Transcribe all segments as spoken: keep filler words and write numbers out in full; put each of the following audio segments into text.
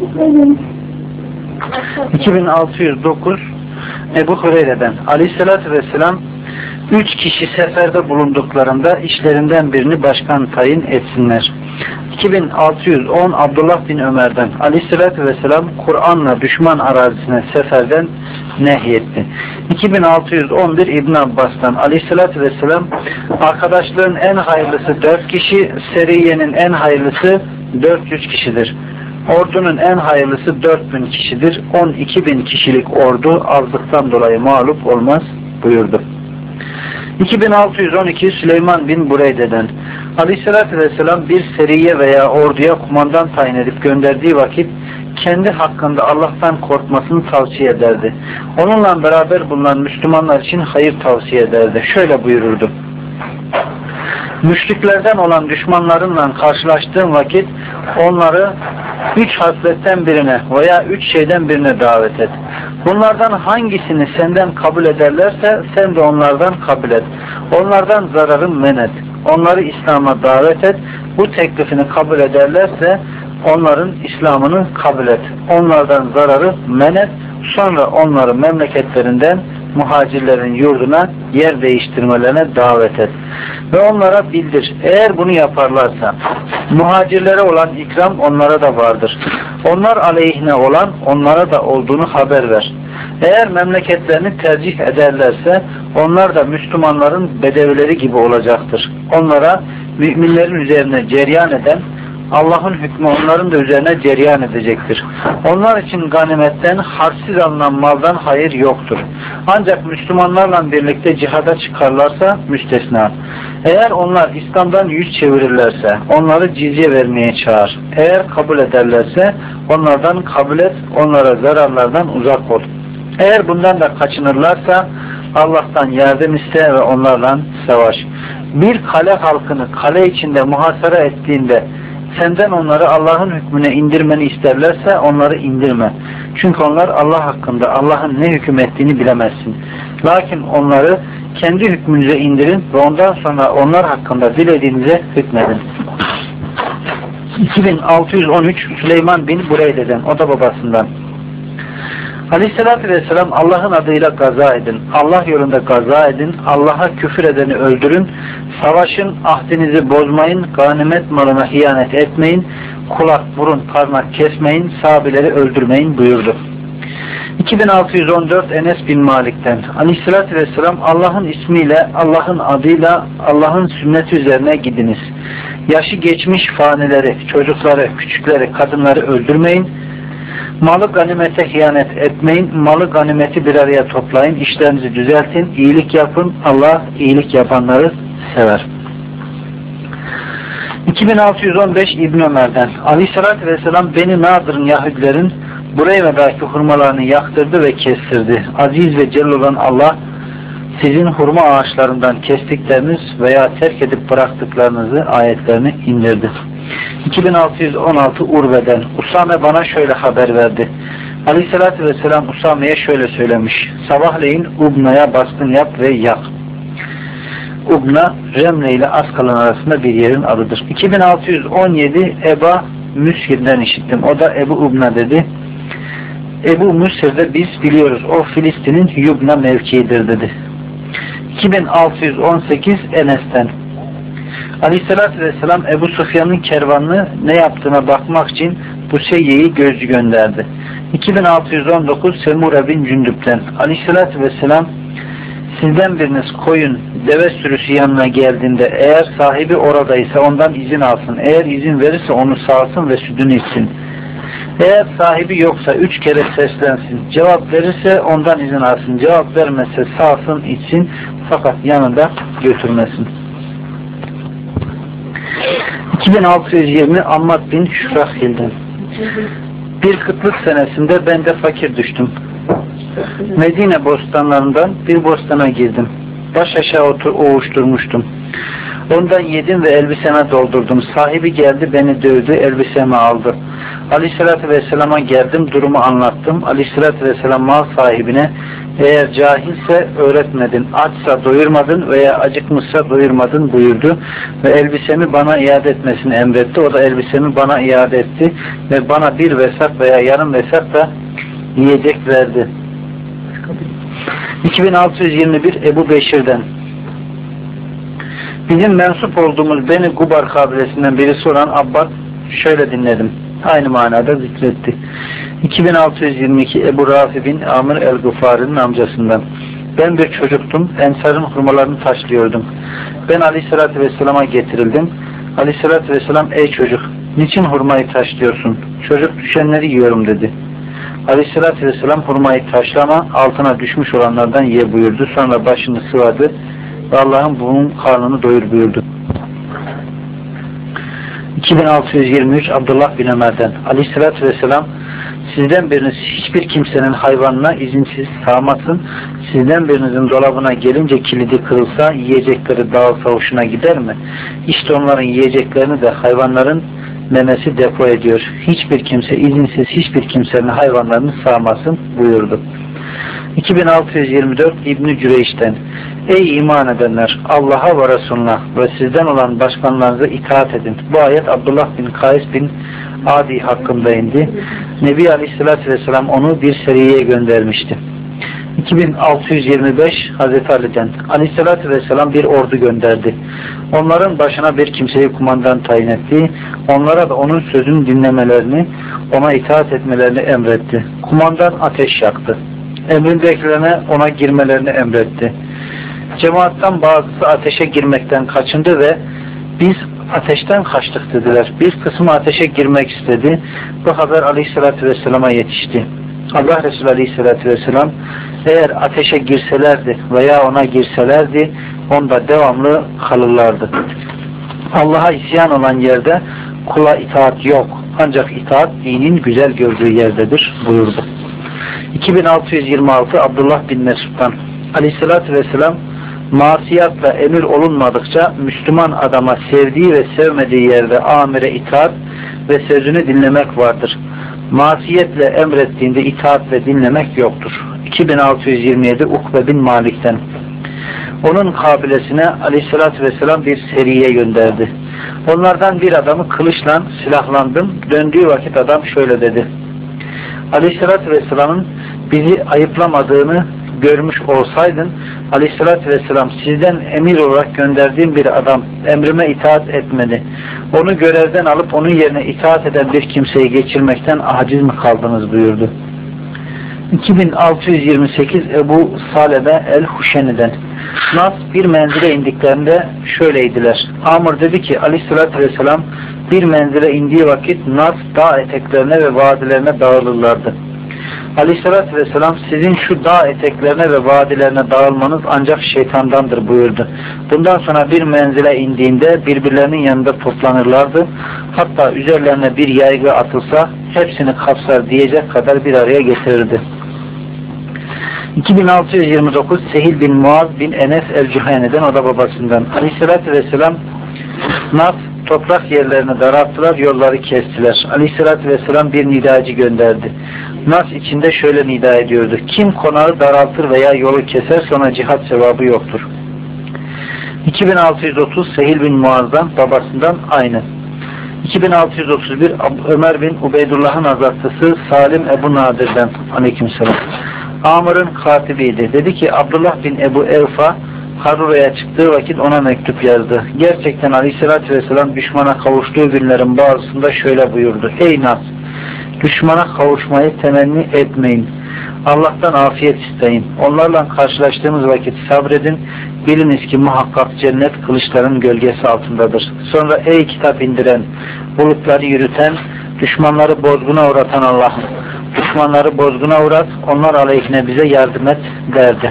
iki bin altı yüz dokuz Ebu Hureyre'den Aleyhisselatü Vesselam üç kişi seferde bulunduklarında işlerinden birini başkan tayin etsinler. iki bin altı yüz on Abdullah bin Ömer'den Aleyhisselatü Vesselam Kur'an'la düşman arazisine seferden nehyetti. iki bin altı yüz on bir İbn Abbas'tan Aleyhisselatü Vesselam arkadaşlığın en hayırlısı dört kişi, seriyenin en hayırlısı dört yüz kişidir. Ordunun en hayırlısı dört bin kişidir. on iki bin kişilik ordu azlıktan dolayı mağlup olmaz buyurdu. iki bin altı yüz on iki Süleyman bin Bureyde'den Aleyhisselatü Vesselam bir seriye veya orduya kumandan tayin edip gönderdiği vakit kendi hakkında Allah'tan korkmasını tavsiye ederdi. Onunla beraber bulunan Müslümanlar için hayır tavsiye ederdi. Şöyle buyururdu: müşriklerden olan düşmanlarınla karşılaştığın vakit onları üç hasletten birine veya üç şeyden birine davet et. Bunlardan hangisini senden kabul ederlerse sen de onlardan kabul et. Onlardan zararı men et. Onları İslam'a davet et. Bu teklifini kabul ederlerse onların İslam'ını kabul et. Onlardan zararı men et. Sonra onları memleketlerinden muhacirlerin yurduna yer değiştirmelerine davet et. Ve onlara bildir. Eğer bunu yaparlarsa muhacirlere olan ikram onlara da vardır. Onlar aleyhine olan onlara da olduğunu haber ver. Eğer memleketlerini tercih ederlerse onlar da Müslümanların bedevileri gibi olacaktır. Onlara müminlerin üzerine cereyan eden Allah'ın hükmü onların da üzerine cereyan edecektir. Onlar için ganimetten, harçsız alınan maldan hayır yoktur. Ancak Müslümanlarla birlikte cihada çıkarlarsa müstesna. Eğer onlar İslam'dan yüz çevirirlerse onları cizye vermeye çağır. Eğer kabul ederlerse onlardan kabul et, onlara zararlardan uzak ol. Eğer bundan da kaçınırlarsa Allah'tan yardım iste ve onlarla savaş. Bir kale halkını kale içinde muhasara ettiğinde senden onları Allah'ın hükmüne indirmeni isterlerse onları indirme. Çünkü onlar Allah hakkında Allah'ın ne hüküm ettiğini bilemezsin. Lakin onları kendi hükmünüze indirin ve ondan sonra onlar hakkında dilediğinize hükmedin. iki bin altı yüz on üç Süleyman bin Bureyde'den, o da babasından. Aleyhissalatü vesselam Allah'ın adıyla gaza edin. Allah yolunda gaza edin. Allah'a küfür edeni öldürün. Savaşın, ahdinizi bozmayın. Ganimet malına hiyanet etmeyin. Kulak, burun, parmak kesmeyin. Sahabeleri öldürmeyin buyurdu. iki bin altı yüz on dört Enes bin Malik'ten Aleyhissalatü vesselam Allah'ın ismiyle, Allah'ın adıyla, Allah'ın sünneti üzerine gidiniz. Yaşı geçmiş fanileri, çocukları, küçükleri, kadınları öldürmeyin. Malı ganimete hiyanet etmeyin. Malı ganimeti bir araya toplayın. İşlerinizi düzeltin. İyilik yapın. Allah iyilik yapanları sever. iki bin altı yüz on beş İbn Ömer'den Aleyhisselatü Vesselam Beni Nadır'ın Yahudilerin Bureyve'deki hurmalarını yaktırdı ve kestirdi. Aziz ve celil olan Allah sizin hurma ağaçlarından kestikleriniz veya terk edip bıraktıklarınızı ayetlerini indirdi. iki bin altı yüz on altı Urve'den Usame bana şöyle haber verdi. Aleyhissalatü vesselam Usame'ye şöyle söylemiş: sabahleyin Ubna'ya baskın yap ve yak. Ubna Remle ile Askalon arasında bir yerin adıdır. iki bin altı yüz on yedi Eba Müsir'den işittim. O da Ebu Ubna dedi. Ebu Müsir'de biz biliyoruz o Filistin'in Yubna mevkiidir dedi. iki bin altı yüz on sekiz Enes'ten Aleyhisselatü Vesselam Ebu Sufyan'ın kervanını ne yaptığına bakmak için bu Seyye'yi gözcü gönderdi. iki bin altı yüz on dokuz Semure bin Cündüp'ten Aleyhisselatü Vesselam sizden biriniz koyun, deve sürüsü yanına geldiğinde eğer sahibi oradaysa ondan izin alsın. Eğer izin verirse onu sağsın ve sütünü içsin. Eğer sahibi yoksa üç kere seslensin. Cevap verirse ondan izin alsın. Cevap vermezse sağsın, içsin fakat yanında götürmesin. iki bin altı yüz yirmi Ammad bin Şurahil'den bir kıtlık senesinde ben de fakir düştüm. Medine bostanlarından bir bostana girdim. Baş aşağı otur, oğuşturmuştum. Ondan yedim ve elbiseme doldurdum. Sahibi geldi beni dövdü, elbisemi aldı. Aleyhissalatü vesselama geldim, durumu anlattım. Aleyhissalatü vesselam mal sahibine eğer cahilse öğretmedin, açsa doyurmadın veya acıkmışsa doyurmadın buyurdu. Ve elbisemi bana iade etmesini emretti. O da elbisemi bana iade etti ve bana bir vesak veya yarım vesak da yiyecek verdi. iki bin altı yüz yirmi bir Ebu Beşir'den. Bizim mensup olduğumuz Beni Gubar kabilesinden birisi olan Abbad şöyle dinledim. Aynı manada zikretti. iki bin altı yüz yirmi iki Ebu Rafi bin Amr el-Gufari'nin amcasından. Ben bir çocuktum. Ensar'ın hurmalarını taşlıyordum. Ben Aleyhisselatü Vesselam'a getirildim. Aleyhisselatü Vesselam ey çocuk niçin hurmayı taşlıyorsun? Çocuk düşenleri yiyorum dedi. Aleyhisselatü Vesselam hurmayı taşlama, altına düşmüş olanlardan ye buyurdu. Sonra başını sıvadı ve Allah'ın bunun karnını doyur buyurdu. iki bin altı yüz yirmi üç Abdullah bin Ömer'den. Aleyhisselatü Vesselam sizden biriniz hiçbir kimsenin hayvanına izinsiz sağmasın. Sizden birinizin dolabına gelince kilidi kırılsa, yiyecekleri dağılsa hoşuna gider mi? İşte onların yiyeceklerini de hayvanların memesi depo ediyor. Hiçbir kimse izinsiz hiçbir kimsenin hayvanlarını sağmasın buyurdu. iki bin altı yüz yirmi dört İbn-i Cüreyş'ten. Ey iman edenler! Allah'a ve Resulüne ve sizden olan başkanlarınıza itaat edin. Bu ayet Abdullah bin Kays bin Adi hakkında indi. Nebi Aleyhisselatü Vesselam onu bir seriyeye göndermişti. iki bin altı yüz yirmi beş Hazreti Ali'den. Aleyhisselatü Vesselam bir ordu gönderdi. Onların başına bir kimseyi kumandan tayin etti. Onlara da onun sözünü dinlemelerini, ona itaat etmelerini emretti. Kumandan ateş yaktı. Emrindekilerine ona girmelerini emretti. Cemaattan bazısı ateşe girmekten kaçındı ve biz ateşten kaçtık dediler. Bir kısmı ateşe girmek istedi. Bu haber Aleyhisselatü Vesselam'a yetişti. Allah Resulü Aleyhisselatü Vesselam eğer ateşe girselerdi veya ona girselerdi onda devamlı kalırlardı. Allah'a isyan olan yerde kula itaat yok. Ancak itaat dinin güzel gördüğü yerdedir buyurdu. iki bin altı yüz yirmi altı Abdullah bin Mesud'dan. Aleyhisselatü Vesselam masiyatla emir olunmadıkça Müslüman adama sevdiği ve sevmediği yerde amire itaat ve sözünü dinlemek vardır. Masiyetle emrettiğinde itaat ve dinlemek yoktur. iki bin altı yüz yirmi yedi Ukbe bin Malik'ten. Onun kabilesine Aleyhisselatü Vesselam bir seriye gönderdi. Onlardan bir adamı kılıçla silahlandım. Döndüğü vakit adam şöyle dedi. Aleyhisselatü Vesselam'ın bizi ayıplamadığını görmüş olsaydın Aleyhisselatü Vesselam sizden emir olarak gönderdiğim bir adam emrime itaat etmedi. Onu görevden alıp onun yerine itaat eden bir kimseyi geçirmekten aciz mi kaldınız buyurdu. iki bin altı yüz yirmi sekiz Ebu Salebe el-Huşeni'den. Nas bir menzile indiklerinde şöyleydiler. Amr dedi ki Aleyhisselatü Vesselam bir menzile indiği vakit Nas dağ eteklerine ve vadilerine dağılırlardı. Aleyhisselatü Vesselam sizin şu dağ eteklerine ve vadilerine dağılmanız ancak şeytandandır buyurdu. Bundan sonra bir menzile indiğinde birbirlerinin yanında toplanırlardı. Hatta üzerlerine bir yaygı atılsa hepsini kapsar diyecek kadar bir araya getirirdi. iki bin altı yüz yirmi dokuz Sehil bin Muaz bin Enes el-Cüheni'den, o da babasından. Aleyhisselatü Vesselam Nas toprak yerlerini daralttılar, yolları kestiler. Aleyhisselatü Vesselam bir nidacı gönderdi. Nas içinde şöyle nida ediyordu. Kim konağı daraltır veya yolu keser sonra cihat sevabı yoktur. iki bin altı yüz otuz Sehil bin Muaz'dan, babasından aynı. iki bin altı yüz otuz bir Ömer bin Ubeydullah'ın azatlısı Salim Ebu Nadir'den. Aleykümselam. Amr'ın katibiydi. Dedi ki Abdullah bin Ebu Evfa Harura'ya çıktığı vakit ona mektup yazdı. Gerçekten Aleyhisselatü Vesselam düşmana kavuştuğu günlerin bazısında şöyle buyurdu. Ey Nas! Düşmana kavuşmayı temenni etmeyin. Allah'tan afiyet isteyin. Onlarla karşılaştığımız vakit sabredin. Biliniz ki muhakkak cennet kılıçların gölgesi altındadır. Sonra ey kitap indiren, bulutları yürüten, düşmanları bozguna uğratan Allah'ım. Düşmanları bozguna uğrat, onlar aleyhine bize yardım et derdi.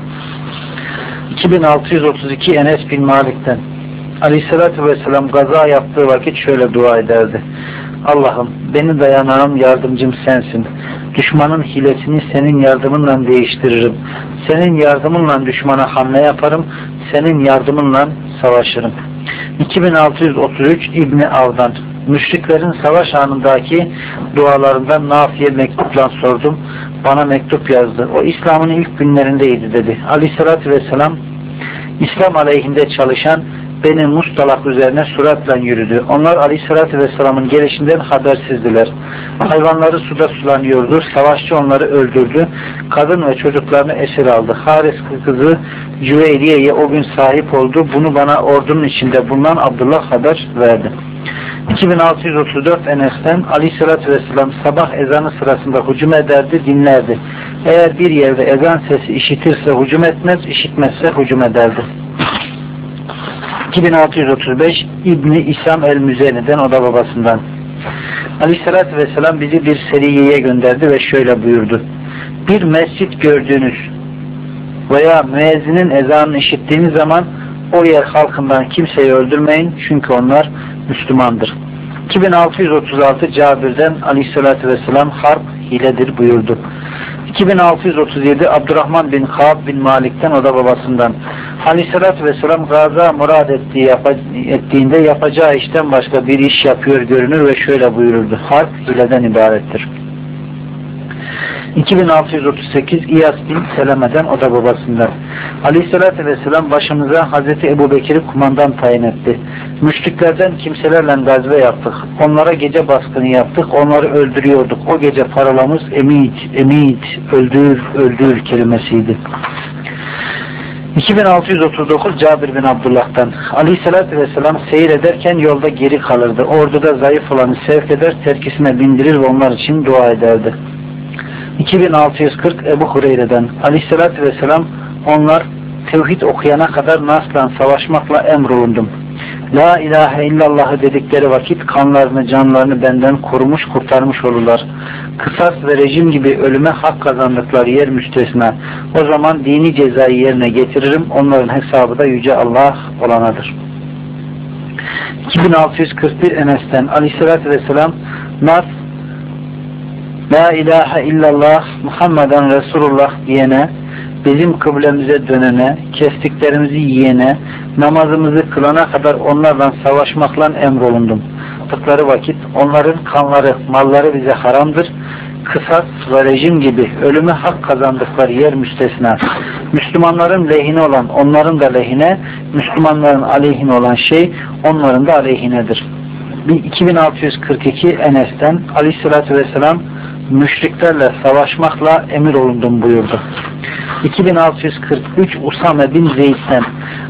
iki bin altı yüz otuz iki Enes bin Malik'ten. Aleyhisselatü Vesselam gaza yaptığı vakit şöyle dua ederdi. Allah'ım beni dayanağım, yardımcım sensin. Düşmanın hilesini senin yardımınla değiştiririm. Senin yardımınla düşmana hamle yaparım. Senin yardımınla savaşırım. iki bin altı yüz otuz üç İbni Av'dan. Müşriklerin savaş anındaki dualarından Nafi'ye mektupla sordum. Bana mektup yazdı. O İslam'ın ilk günlerindeydi dedi. Aleyhissalatü vesselam İslam aleyhinde çalışan Beni Mustalak üzerine suratla yürüdü. Onlar Aleyhisselatü Vesselam'ın gelişinden habersizdiler. Hayvanları suda sulanıyordu. Savaşçı onları öldürdü. Kadın ve çocuklarını esir aldı. Haris kızı Cüveyriye'ye o gün sahip oldu. Bunu bana ordunun içinde bulunan Abdullah haber verdi. iki bin altı yüz otuz dört Enes'ten Aleyhisselatü Vesselam sabah ezanı sırasında hücum ederdi, dinlerdi. Eğer bir yerde ezan sesi işitirse hücum etmez, işitmezse hücum ederdi. iki bin altı yüz otuz beş İbni İsam el-Müzeni'den, o da babasından. Aleyhissalatü vesselam bizi bir seriyeye gönderdi ve şöyle buyurdu. Bir mescit gördüğünüz veya müezzinin ezanını işittiğiniz zaman o yer halkından kimseyi öldürmeyin, çünkü onlar Müslümandır. iki bin altı yüz otuz altı Cabir'den Aleyhissalatü vesselam harp hiledir buyurdu. iki bin altı yüz otuz yedi Abdurrahman bin Kâb bin Malik'ten, o da babasından. Aleyhissalatü vesselam gaza murad ettiği, yapa, ettiğinde yapacağı işten başka bir iş yapıyor görünür ve şöyle buyururdu. Harp hileden ibarettir. iki bin altı yüz otuz sekiz İyas bin Seleme'den, o da babasından. Aleyhissalatü vesselam başımıza Hazreti Ebu Bekir'i kumandan tayin etti. Müşriklerden kimselerle gazve yaptık. Onlara gece baskını yaptık. Onları öldürüyorduk. O gece paralamız emit, emit, öldür, öldür kelimesiydi. iki bin altı yüz otuz dokuz Cabir bin Abdullah'tan. Aleyhissalatü vesselam seyir ederken yolda geri kalırdı. Orduda zayıf olanı sevk eder, terkisine bindirir ve onlar için dua ederdi. iki bin altı yüz kırk Ebu Hureyre'den. Aleyhissalatü vesselam onlar tevhid okuyana kadar nasla savaşmakla emrolundum. La ilahe illallahı dedikleri vakit kanlarını, canlarını benden korumuş, kurtarmış olurlar. Kısas ve rejim gibi ölüme hak kazandıkları yer müstesna. O zaman dini cezayı yerine getiririm. Onların hesabı da Yüce Allah olanadır. iki bin altı yüz kırk bir Enes'ten. Aleyhissalatü vesselam nas La ilahe illallah Muhammeden Resulullah diyene, bizim kıblemize dönene, kestiklerimizi yiyene, namazımızı kılana kadar onlarla savaşmakla emrolundum. Tıkları vakit onların kanları, malları bize haramdır. Kısas ve rejim gibi ölüme hak kazandıkları yer müstesna. Müslümanların lehine olan onların da lehine, Müslümanların aleyhine olan şey onların da aleyhinedir. iki bin altı yüz kırk iki Enes'ten Aleyhisselatü Vesselam müşriklerle savaşmakla emir olundum buyurdu. iki bin altı yüz kırk üç Usame bin Zeyd'den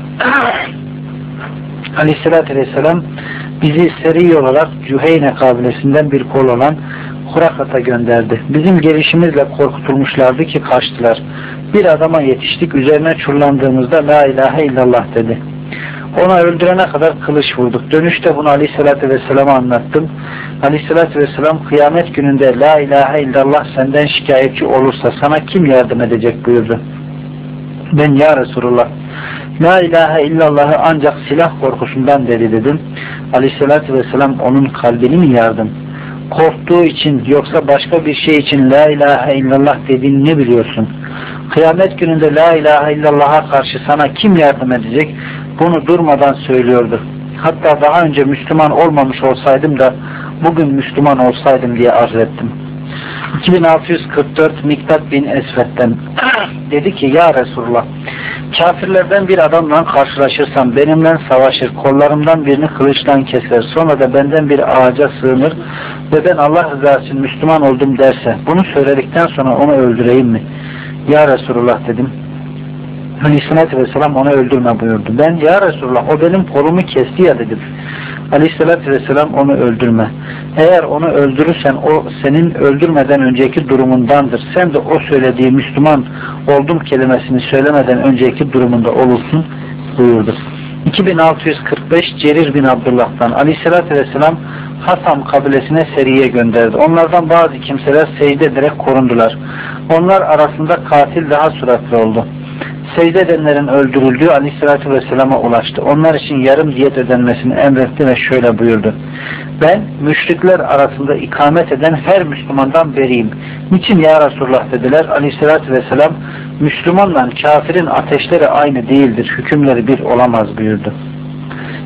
Aleyhisselatü Vesselam bizi seri olarak Cüheyne kabilesinden bir kol olan Hurakat'a gönderdi. Bizim gelişimizle korkutulmuşlardı ki kaçtılar. Bir adama yetiştik, üzerine çullandığımızda La ilahe illallah dedi. Ona öldürene kadar kılıç vurduk. Dönüşte bunu Aleyhisselatü Vesselam'a anlattım. Aleyhisselatü Vesselam kıyamet gününde La ilahe illallah senden şikayetçi olursa sana kim yardım edecek buyurdu. Ben ya Resulullah La ilahe illallahı ancak silah korkusundan dedi dedim. Aleyhisselatü Vesselam onun kalbini mi yardım? Korktuğu için yoksa başka bir şey için La ilahe illallah dediğini ne biliyorsun? Kıyamet gününde La ilahe illallah'a karşı sana kim yardım edecek? Bunu durmadan söylüyordu. Hatta daha önce Müslüman olmamış olsaydım da bugün Müslüman olsaydım diye arz ettim. iki bin altı yüz kırk dört Miktat bin Esved'den dedi ki ya Resulullah kafirlerden bir adamla karşılaşırsam benimle savaşır, kollarımdan birini kılıçla keser, sonra da benden bir ağaca sığınır ve ben Allah rızası için Müslüman oldum derse bunu söyledikten sonra onu öldüreyim mi? Ya Resulullah dedim. Aleyhisselatü Vesselam onu öldürme buyurdu. Ben ya Resulullah o benim kolumu kesti ya dedim. Aleyhisselatü Vesselam onu öldürme. Eğer onu öldürürsen o senin öldürmeden önceki durumundandır. Sen de o söylediği Müslüman oldum kelimesini söylemeden önceki durumunda olursun buyurdu. iki bin altı yüz kırk beş Cerir bin Abdullah'tan Aleyhisselatü Vesselam Hasam kabilesine seriye gönderdi. Onlardan bazı kimseler secde ederek korundular. Onlar arasında katil daha süratli oldu. Secde edenlerin öldürüldüğü Aleyhisselatü Vesselam'a ulaştı. Onlar için yarım diyet ödenmesini emretti ve şöyle buyurdu. Ben müşrikler arasında ikamet eden her Müslümandan beriyim. Niçin ya Resulullah dediler. Aleyhisselatü Vesselam Müslümanla kafirin ateşleri aynı değildir. Hükümleri bir olamaz buyurdu.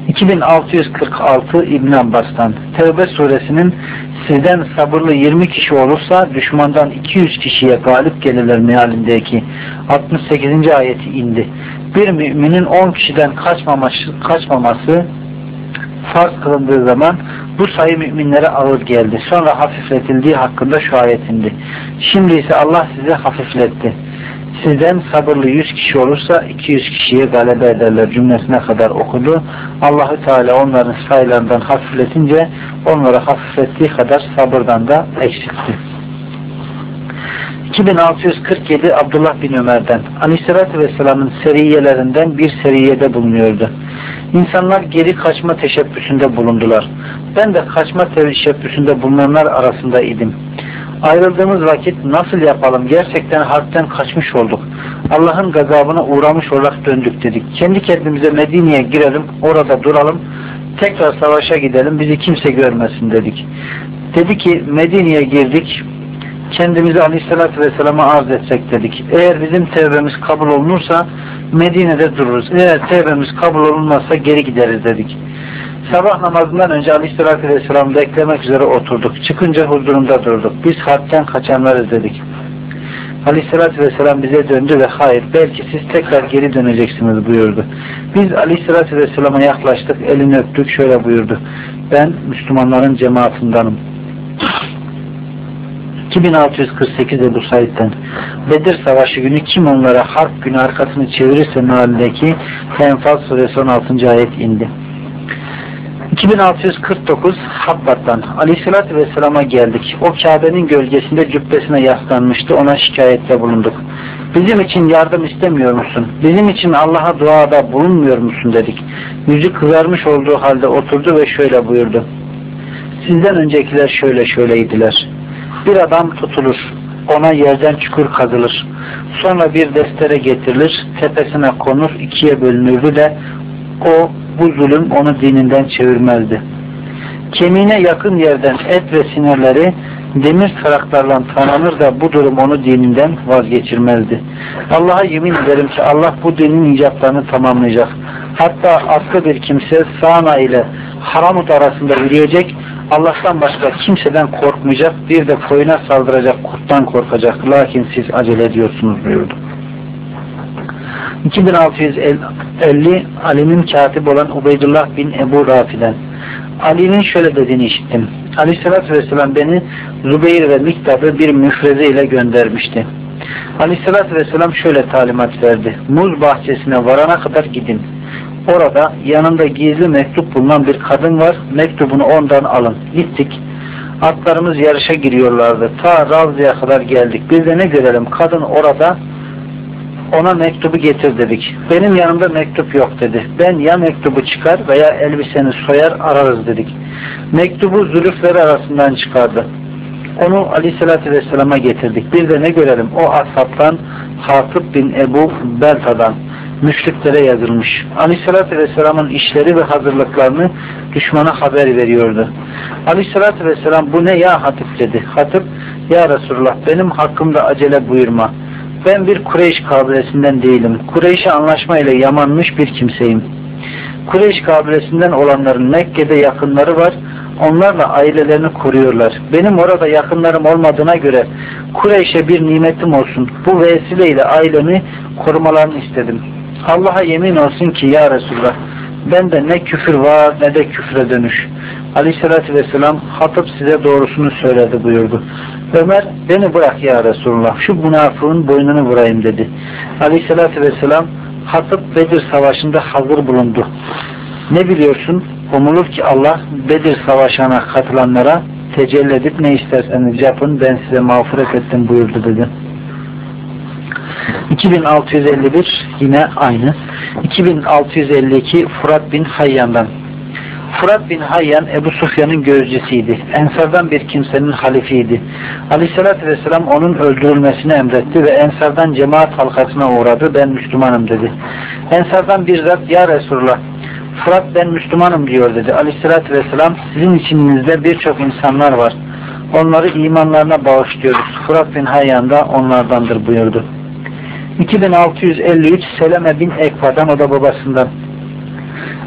iki bin altı yüz kırk altı İbn Abbas'tan. Tevbe suresinin sizden sabırlı yirmi kişi olursa düşmandan iki yüz kişiye galip gelirler mealindeki altmış sekizinci ayeti indi. Bir müminin on kişiden kaçmaması, kaçmaması farz kılındığı zaman bu sayı müminlere ağır geldi. Sonra hafifletildiği hakkında şu ayet indi. Şimdi ise Allah sizi hafifletti. Sizden sabırlı yüz kişi olursa iki yüz kişiye galebe ederler cümlesine kadar okudu. Allahü Teala onların sayılarından hafifletince onları hafiflettiği kadar sabırdan da eksiltti. iki bin altı yüz kırk yedi Abdullah bin Ömer'den. Aleyhisselatü Vesselam'ın seriyelerinden bir seriyede bulunuyordu. İnsanlar geri kaçma teşebbüsünde bulundular. Ben de kaçma teşebbüsünde bulunanlar arasında idim. Ayrıldığımız vakit nasıl yapalım? Gerçekten harpten kaçmış olduk. Allah'ın gazabına uğramış olarak döndük dedik. Kendi kendimize Medine'ye girelim, orada duralım, tekrar savaşa gidelim, bizi kimse görmesin dedik. Dedi ki Medine'ye girdik, kendimizi Aleyhisselatü Vesselam'a arz etsek dedik. Eğer bizim tevbemiz kabul olunursa Medine'de dururuz. Eğer tevbemiz kabul olunmazsa geri gideriz dedik. Sabah namazından önce Aleyhisselatü Vesselam'ı beklemek üzere oturduk. Çıkınca huzurunda durduk. Biz harpten kaçanlarız dedik. Aleyhisselatü Vesselam bize döndü ve hayır belki siz tekrar geri döneceksiniz buyurdu. Biz Aleyhisselatü Vesselam'a yaklaştık, elini öptük, şöyle buyurdu. Ben Müslümanların cemaatindanım. iki bin altı yüz kırk sekiz Ebu Said'den. Bedir Savaşı günü kim onlara harp günü arkasını çevirirse mealindeki Enfal suresi on altıncı ayet indi. iki bin altı yüz kırk dokuz Habbat'tan. Aleyhisselatü Vesselam'a geldik. O Kabe'nin gölgesinde cübbesine yaslanmıştı. Ona şikayette bulunduk. Bizim için yardım istemiyor musun? Bizim için Allah'a duada bulunmuyor musun dedik. Yüzü kızarmış olduğu halde oturdu ve şöyle buyurdu. Sizden öncekiler şöyle şöyleydiler. Bir adam tutulur. Ona yerden çukur kazılır. Sonra bir destere getirilir. Tepesine konur. ikiye bölünürdü de o bu zulüm onu dininden çevirmezdi. Kemiğine yakın yerden et ve sinirleri demir taraklarla tanınır da bu durum onu dininden vazgeçirmezdi. Allah'a yemin ederim ki Allah bu dinin icatlarını tamamlayacak. Hatta aklı bir kimse Sana ile Haramut arasında yürüyecek, Allah'tan başka kimseden korkmayacak, bir de koyuna saldıracak kurttan korkacak. Lakin siz acele ediyorsunuz buyurdu. iki bin altı yüz elli Ali'nin katibi olan Ubeydullah bin Ebu Rafi'den. Ali'nin şöyle dediğini işittim. Aleyhisselatü Vesselam beni Zübeyir ve Miktab'ı bir müfreze ile göndermişti. Aleyhisselatü Vesselam şöyle talimat verdi. Muz bahçesine varana kadar gidin. Orada yanında gizli mektup bulunan bir kadın var. Mektubunu ondan alın. Gittik. Atlarımız yarışa giriyorlardı. Ta Ravza'ya kadar geldik. Bir de ne görelim? Kadın orada. Ona mektubu getir dedik. Benim yanımda mektup yok dedi. Ben ya mektubu çıkar veya elbiseni soyar ararız dedik. Mektubu zülüfleri arasından çıkardı. Onu Aleyhisselatü Vesselam'a getirdik. Bir de ne görelim? O ashabtan Hatip bin Ebu Belta'dan müşriklere yazılmış. Aleyhisselatü Vesselam'ın işleri ve hazırlıklarını düşmana haber veriyordu. Aleyhisselatü Vesselam bu ne ya Hatip dedi. Hatip ya Resulullah benim hakkımda acele buyurma. Ben bir Kureyş kabilesinden değilim. Kureyş'e anlaşma ile yamanmış bir kimseyim. Kureyş kabilesinden olanların Mekke'de yakınları var. Onlarla ailelerini koruyorlar. Benim orada yakınlarım olmadığına göre Kureyş'e bir nimetim olsun. Bu vesileyle ailemi korumalarını istedim. Allah'a yemin olsun ki ya Resulullah bende ne küfür var ne de küfre dönüş. Aleyhissalatü vesselam Hatip size doğrusunu söyledi buyurdu. Ömer beni bırak ya Resulullah şu münafığın boynunu vurayım dedi. Aleyhissalatü vesselam Hatip Bedir savaşında hazır bulundu. Ne biliyorsun? Umulur ki Allah Bedir savaşına katılanlara tecelli edip ne isterseniz yapın ben size mağfiret ettim buyurdu dedi. iki bin altı yüz elli bir yine aynı. iki bin altı yüz elli iki Fırat bin Hayyan'dan. Fırat bin Hayyan Ebu Sufyan'ın gözcüsüydü. Ensardan bir kimsenin halifiydi. Aleyhissalatü vesselam onun öldürülmesini emretti ve Ensardan cemaat halkasına uğradı. Ben Müslümanım dedi. Ensardan bir zat ya Resulullah Fırat ben Müslümanım diyor dedi. Aleyhissalatü vesselam sizin içinizde birçok insanlar var. Onları imanlarına bağışlıyoruz. Fırat bin Hayyan da onlardandır buyurdu. iki bin altı yüz elli üç Seleme bin Ekva'dan o da babasından.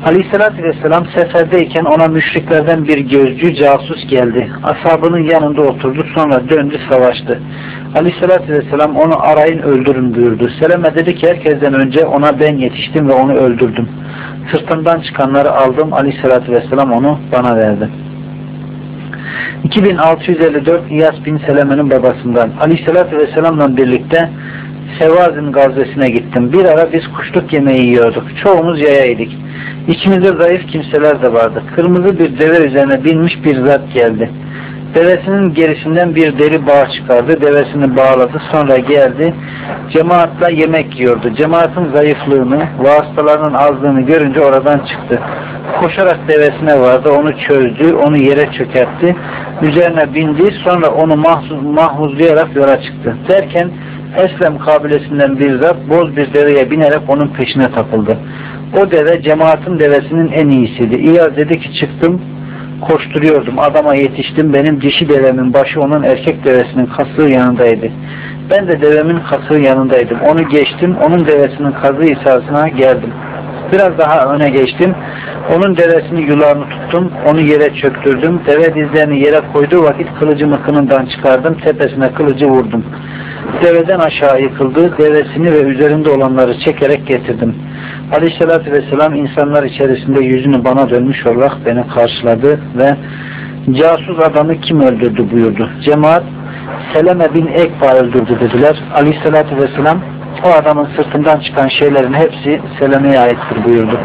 Aleyhissalatü vesselam seferdeyken ona müşriklerden bir gözcü casus geldi. Ashabının yanında oturdu, sonra döndü savaştı. Aleyhissalatü vesselam onu arayın öldürün buyurdu. Seleme dedi ki herkesten önce ona ben yetiştim ve onu öldürdüm. Sırtımdan çıkanları aldım. Aleyhissalatü vesselam onu bana verdi. iki bin altı yüz elli dört İyas bin Seleme'nin babasından. Aleyhissalatü vesselamla birlikte Sevazin gazvesine gittim. Bir ara biz kuşluk yemeği yiyorduk. Çoğumuz yayaydık. İçimizde zayıf kimseler de vardı. Kırmızı bir deve üzerine binmiş bir zat geldi. Devesinin gerisinden bir deri bağ çıkardı. Devesini bağladı. Sonra geldi. Cemaatla yemek yiyordu. Cemaatin zayıflığını, vasıtalarının azlığını görünce oradan çıktı. Koşarak devesine vardı. Onu çözdü. Onu yere çökertti. Üzerine bindi. Sonra onu mahzuz, mahmuzlayarak yola çıktı. Derken Eslem kabilesinden bir zat boz bir deveye binerek onun peşine takıldı. O deve cemaatin devesinin en iyisiydi. İyaz dedi ki çıktım, koşturuyordum. Adama yetiştim. Benim dişi devemin başı onun erkek devesinin kasığı yanındaydı. Ben de devemin kasığı yanındaydım. Onu geçtim. Onun devesinin kazığı hizasına geldim. Biraz daha öne geçtim. Onun devesini yularını tuttum. Onu yere çöktürdüm. Deve dizlerini yere koyduğu vakit kılıcımı kınından çıkardım. Tepesine kılıcı vurdum. Deveden aşağı yıkıldı. Devesini ve üzerinde olanları çekerek getirdim. Aleyhissalatü vesselam insanlar içerisinde yüzünü bana dönmüş olarak beni karşıladı ve casus adamı kim öldürdü buyurdu. Cemaat Seleme bin Ekba öldürdü dediler. Aleyhissalatü vesselam o adamın sırtından çıkan şeylerin hepsi Seleme'ye aittir buyurdu.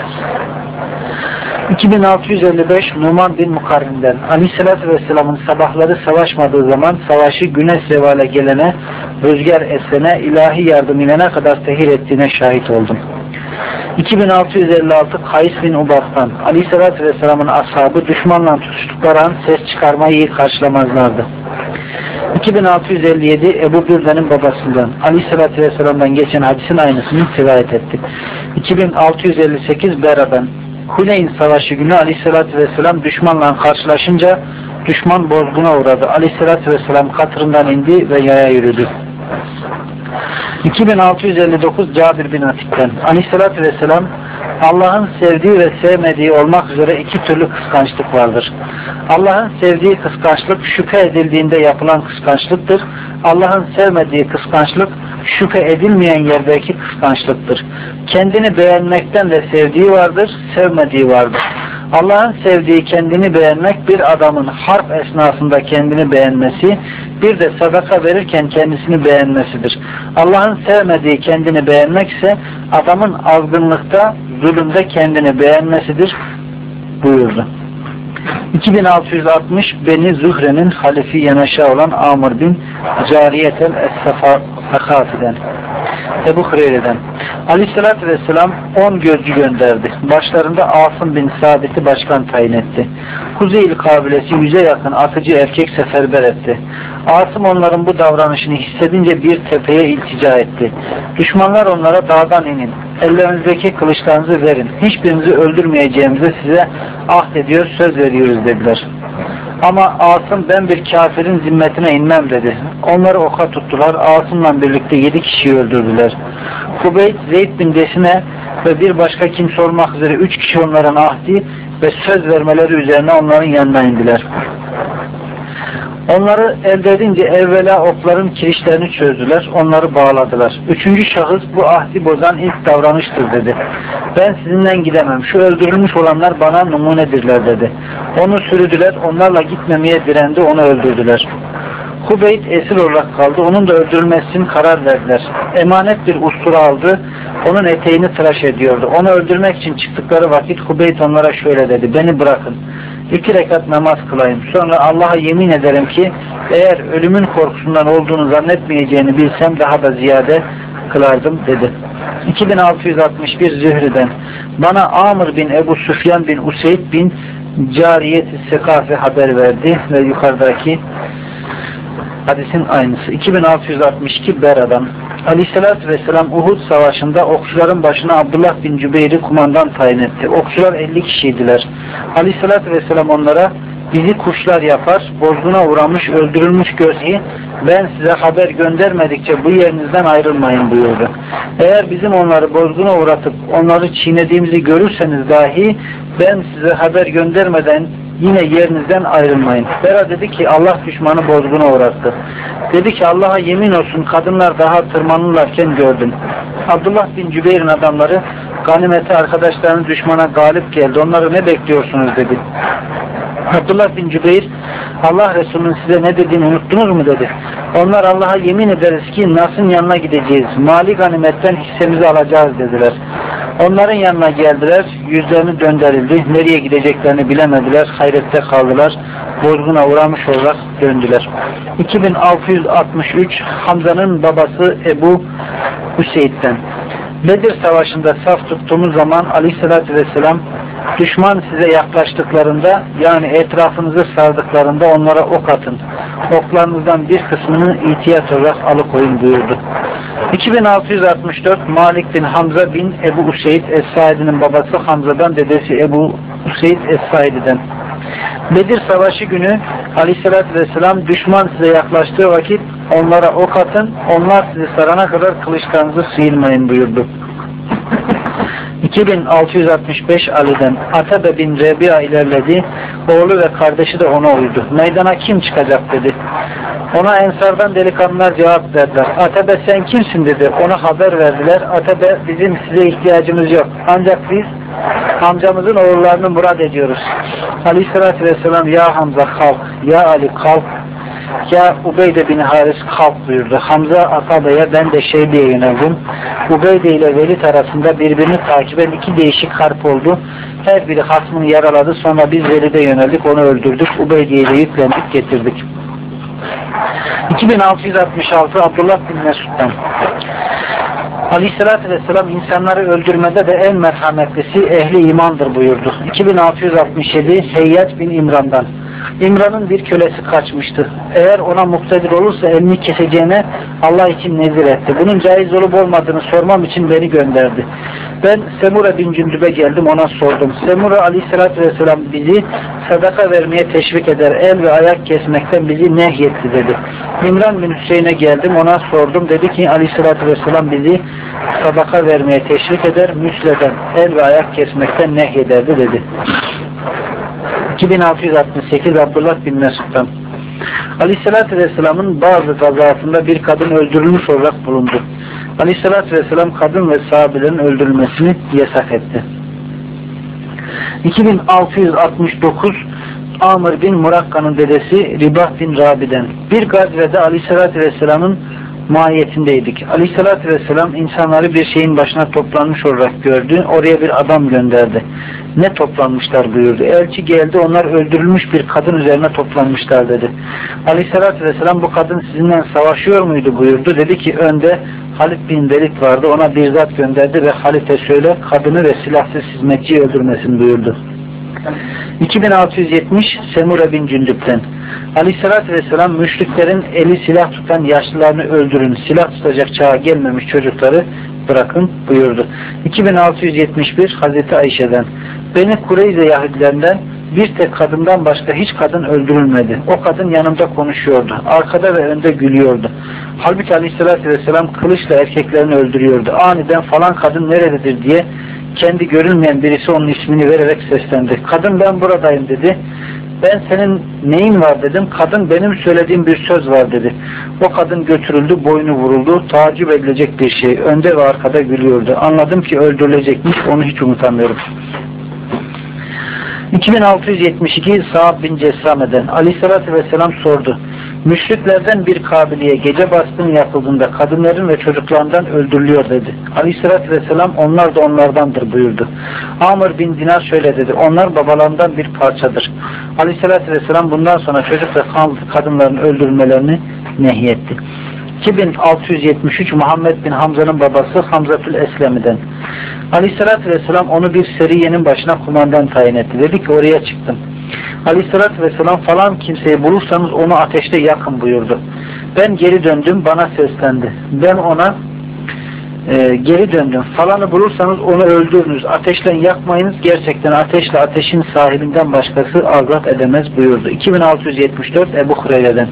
iki bin altı yüz elli beş Numan bin Mukarrim'den. Aleyhissalatü vesselamın sabahları savaşmadığı zaman savaşı güneş zevale gelene, rüzgar esene, ilahi yardım inene kadar tehir ettiğine şahit oldum. iki bin altı yüz elli altı Kays bin Ubad'dan. Aleyhissalatü vesselamın ashabı düşmanla tutuştukları an ses çıkarmayı iyi karşılamazlardı. iki bin altı yüz elli yedi Ebu Bürde'nin babasından. Aleyhissalatü vesselam'dan geçen hadisin aynısını rivayet etti. iki bin altı yüz elli sekiz Bera'dan. Huneyn savaşı günü Aleyhissalatü vesselam düşmanla karşılaşınca düşman bozguna uğradı. Aleyhissalatü vesselam katırından indi ve yaya yürüdü. iki bin altı yüz elli dokuz Cabir bin Atik'ten. Aleyhissalatü vesselam Allah'ın sevdiği ve sevmediği olmak üzere iki türlü kıskançlık vardır. Allah'ın sevdiği kıskançlık şüphe edildiğinde yapılan kıskançlıktır. Allah'ın sevmediği kıskançlık şüphe edilmeyen yerdeki kıskançlıktır. Kendini beğenmekten de sevdiği vardır, sevmediği vardır. Allah'ın sevdiği kendini beğenmek bir adamın harp esnasında kendini beğenmesi, bir de sadaka verirken kendisini beğenmesidir. Allah'ın sevmediği kendini beğenmek ise adamın azgınlıkta, zulümde kendini beğenmesidir buyurdu. iki bin altı yüz altmış Beni Zuhre'nin halifi yanaşa olan Amr bin Cariyetel Es-Sakafi'den. Ebu Hureyre'den. Aleyhissalatü vesselam on gözcü gönderdi. Başlarında Asım bin Sabit'i başkan tayin etti. Kuzeyl kabilesi yüze yakın atıcı erkek seferber etti. Asım onların bu davranışını hissedince bir tepeye iltica etti. Düşmanlar onlara dağdan inin. Ellerinizdeki kılıçlarınızı verin. Hiçbirinizi öldürmeyeceğimize size ahd ediyor, söz veriyoruz dediler. Ama Asım ben bir kafirin zimmetine inmem dedi. Onları oka tuttular. Asım'la birlikte yedi kişiyi öldürdüler. Kubeyd, Zeyd bin Desine ve bir başka kimse olmak üzere üç kişi onların ahdi ve söz vermeleri üzerine onların yanına indiler. Onları elde edince evvela okların kirişlerini çözdüler, onları bağladılar. Üçüncü şahıs bu ahdi bozan ilk davranıştır dedi. Ben sizinle gidemem, şu öldürülmüş olanlar bana numunedirler dedi. Onu sürüdüler, onlarla gitmemeye direndi, onu öldürdüler. Hubeyd esir olarak kaldı, onun da öldürülmesi için karar verdiler. Emanet bir ustura aldı, onun eteğini tıraş ediyordu. Onu öldürmek için çıktıkları vakit Hubeyd onlara şöyle dedi, beni bırakın. İki rekat namaz kılayım. Sonra Allah'a yemin ederim ki eğer ölümün korkusundan olduğunu zannetmeyeceğini bilsem daha da ziyade kılardım dedi. iki bin altı yüz altmış bir Zühri'den. Bana Amr bin Ebu Süfyan bin Useyd bin Cariyet-i Sekafi haber verdi ve yukarıdaki hadisin aynısı. iki bin altı yüz altmış iki Bera'dan. Aleyhissalatü vesselam Uhud savaşında okçuların başına Abdullah bin Cübeyr'i kumandan tayin etti. Okçular elli kişiydiler. Aleyhissalatü vesselam onlara bizi kuşlar yapar, bozguna uğramış, öldürülmüş görseyi ben size haber göndermedikçe bu yerinizden ayrılmayın buyurdu. Eğer bizim onları bozguna uğratıp onları çiğnediğimizi görürseniz dahi ben size haber göndermeden yine yerinizden ayrılmayın. Bera dedi ki Allah düşmanı bozguna uğrattı. Dedi ki Allah'a yemin olsun kadınlar daha tırmanırlarken gördüm. Abdullah bin Cübeyr'in adamları ganimete arkadaşlarının düşmana galip geldi. Onları ne bekliyorsunuz dedi. Abdullah bin Cübeyr Allah Resulü'nün size ne dediğini unuttunuz mu dedi. Onlar Allah'a yemin ederiz ki Nas'ın yanına gideceğiz. Mali ganimetten hissemizi alacağız dediler. Onların yanına geldiler. Yüzlerini döndürüldü. Nereye gideceklerini bilemediler. Hayrette kaldılar. Bozguna uğramış olarak döndüler. iki bin altı yüz altmış üç Hamza'nın babası Ebu Hüseyin'den. Bedir Savaşı'nda saf tuttuğumuz zaman Aleyhisselatü Vesselam düşman size yaklaştıklarında yani etrafınızı sardıklarında onlara ok atın. Oklarınızdan bir kısmını ihtiyat olarak alıkoyun buyurdu. iki bin altı yüz altmış dört Malik bin Hamza bin Ebu Useyd Es-Saidi'nin babası Hamza'dan dedesi Ebu Useyd Es-Saidi'den. Bedir Savaşı günü Aleyhisselatü Vesselam düşman size yaklaştığı vakit onlara ok atın, onlar sizi sarana kadar kılıçlarınızı sıyırmayın buyurdu. iki bin altı yüz altmış beş Ali'den Atabe bin Rebi'a ilerledi. Oğlu ve kardeşi de ona uydu. Meydana kim çıkacak dedi. Ona Ensardan delikanlılar cevap verdiler. Atabe sen kimsin dedi. Ona haber verdiler. Atabe bizim size ihtiyacımız yok. Ancak biz amcamızın oğullarını murad ediyoruz. Aleyhissalatü vesselam ya Hamza kalk, ya Ali kalk, ya Ubeyde bin Haris kalk buyurdu. Hamza Atabe'ye ben de Şeybe'ye yöneldim. Ubeyde ile Velid arasında birbirini takip eden iki değişik harp oldu. Her biri hasmını yaraladı. Sonra biz Velid'e yöneldik, onu öldürdük. Ubeyde'ye ile yüklendik, getirdik. iki bin altı yüz altmış altı Abdullah bin Mesud'dan. Aleyhissalatü vesselam insanları öldürmede de en merhametlisi ehli imandır buyurdu. iki bin altı yüz altmış yedi Heyyat bin İmran'dan. İmran'ın bir kölesi kaçmıştı. Eğer ona muktedir olursa elini keseceğine Allah için nezir etti. Bunun caiz olup olmadığını sormam için beni gönderdi. Ben Semure bin Cündüb'e geldim, ona sordum. Semure Aleyhisselatü Vesselam bizi sadaka vermeye teşvik eder, el ve ayak kesmekten bizi nehyetti dedi. İmran bin Hüseyin'e geldim, ona sordum. Dedi ki Aleyhisselatü Vesselam bizi sadaka vermeye teşvik eder, müsleden, el ve ayak kesmekten nehyederdi dedi. iki bin altı yüz altmış sekiz Abdullah bin Mesud'dan. Aleyhissalatü Vesselam'ın bazı gazasında bir kadın öldürülmüş olarak bulundu. Aleyhissalatü Vesselam kadın ve sahabelerin öldürülmesini yasak etti. iki bin altı yüz altmış dokuz Amr bin Murakka'nın dedesi Ribah bin Rabi'den. Bir gazvede Aleyhissalatü Vesselam'ın mahiyetindeydik. Aleyhissalatü Vesselam insanları bir şeyin başına toplanmış olarak gördü. Oraya bir adam gönderdi. Ne toplanmışlar buyurdu. Elçi geldi, onlar öldürülmüş bir kadın üzerine toplanmışlar dedi. Aleyhissalatü Vesselam bu kadın sizinle savaşıyor muydu buyurdu. Dedi ki önde Halid bin Velid vardı, ona bir zat gönderdi ve Halid'e söyle kadını ve silahsız hizmetçiyi öldürmesin buyurdu. iki bin altı yüz yetmiş Semure bin Cündüb'den. Aleyhissalatü Vesselam müşriklerin eli silah tutan yaşlılarını öldürün, silah tutacak çağa gelmemiş çocukları bırakın buyurdu. iki bin altı yüz yetmiş bir Hazreti Ayşe'den. Beni Kureyze Yahudilerinden bir tek kadından başka hiç kadın öldürülmedi. O kadın yanımda konuşuyordu. Arkada ve önde gülüyordu. Halbuki Aleyhisselatü Vesselam kılıçla erkeklerini öldürüyordu. Aniden falan kadın nerededir diye kendi görülmeyen birisi onun ismini vererek seslendi. Kadın ben buradayım dedi. Ben senin neyin var dedim. Kadın benim söylediğim bir söz var dedi. O kadın götürüldü, boynu vuruldu. Tacip edilecek bir şey. Önde ve arkada gülüyordu. Anladım ki öldürülecekmiş. Onu hiç unutamıyorum. iki bin altı yüz yetmiş iki Sa'd bin Cessame'den. Aleyhissalatü Vesselam sordu. Müşriklerden bir kabiliye gece baskını yapıldığında kadınların ve çocuklarından öldürülüyor dedi. Aleyhissalatü Vesselam onlar da onlardandır buyurdu. Amr bin Dinar şöyle dedi. Onlar babalarından bir parçadır. Aleyhissalatü Vesselam bundan sonra çocuk ve kadınların öldürülmelerini nehyetti. iki bin altı yüz yetmiş üç Muhammed bin Hamza'nın babası Hamzatül Eslemi'den. Aleyhissalatü Vesselam onu bir seriyenin başına kumandan tayin etti. Dedi ki oraya çıktım. Aleyhissalatü Vesselam falan kimseyi bulursanız onu ateşte yakın buyurdu. Ben geri döndüm, bana seslendi. Ben ona e, geri döndüm. Falanı bulursanız onu öldürünüz. Ateşle yakmayınız. Gerçekten ateşle ateşin sahibinden başkası azat edemez buyurdu. iki bin altı yüz yetmiş dört Ebu Hureyre'den.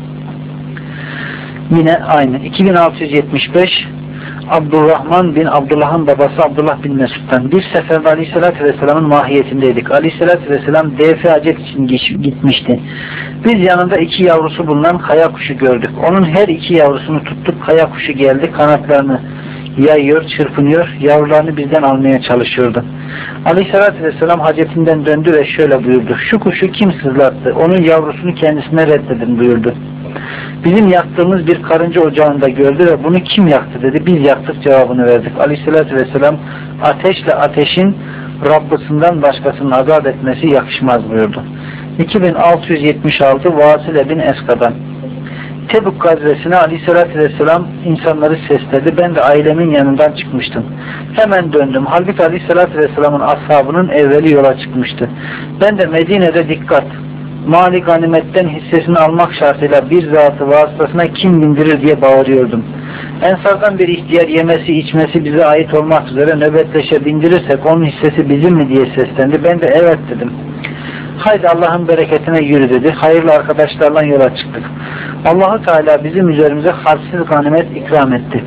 Yine aynı. iki bin altı yüz yetmiş beş Abdurrahman bin Abdullah'ın babası Abdullah bin Mesud'dan. Bir seferde Aleyhisselatü Vesselam'ın mahiyetindeydik. Aleyhisselatü Vesselam defi hacet için gitmişti. Biz yanında iki yavrusu bulunan kaya kuşu gördük. Onun her iki yavrusunu tuttuk. Kaya kuşu geldi. Kanatlarını yayıyor, çırpınıyor. Yavrularını bizden almaya çalışıyordu. Aleyhisselatü Vesselam hacetinden döndü ve şöyle buyurdu. Şu kuşu kim sızlattı? Onun yavrusunu kendisine reddedin buyurdu. Bizim yaktığımız bir karınca ocağında gördü ve bunu kim yaktı dedi. Biz yaktık cevabını verdik. Aleyhissalatü vesselam ateşle ateşin Rabbisinden başkasının azat etmesi yakışmaz buyurdu. iki bin altı yüz yetmiş altı Vasile bin Eska'dan. Tebuk gazvesine Aleyhissalatü vesselam insanları sesledi. Ben de ailemin yanından çıkmıştım. Hemen döndüm. Halbuki Aleyhissalatü vesselamın ashabının evveli yola çıkmıştı. Ben de Medine'de dikkat, mali ganimetten hissesini almak şartıyla bir zatı vasıtasına kim bindirir diye bağırıyordum. Ensardan bir ihtiyar yemesi içmesi bize ait olmak üzere nöbetleşe bindirirsek onun hissesi bizim mi diye seslendi. Ben de evet dedim. Haydi Allah'ın bereketine yürü dedi. Hayırlı arkadaşlarla yola çıktık. Allah-u Teala bizim üzerimize harçsız ganimet ikram etti.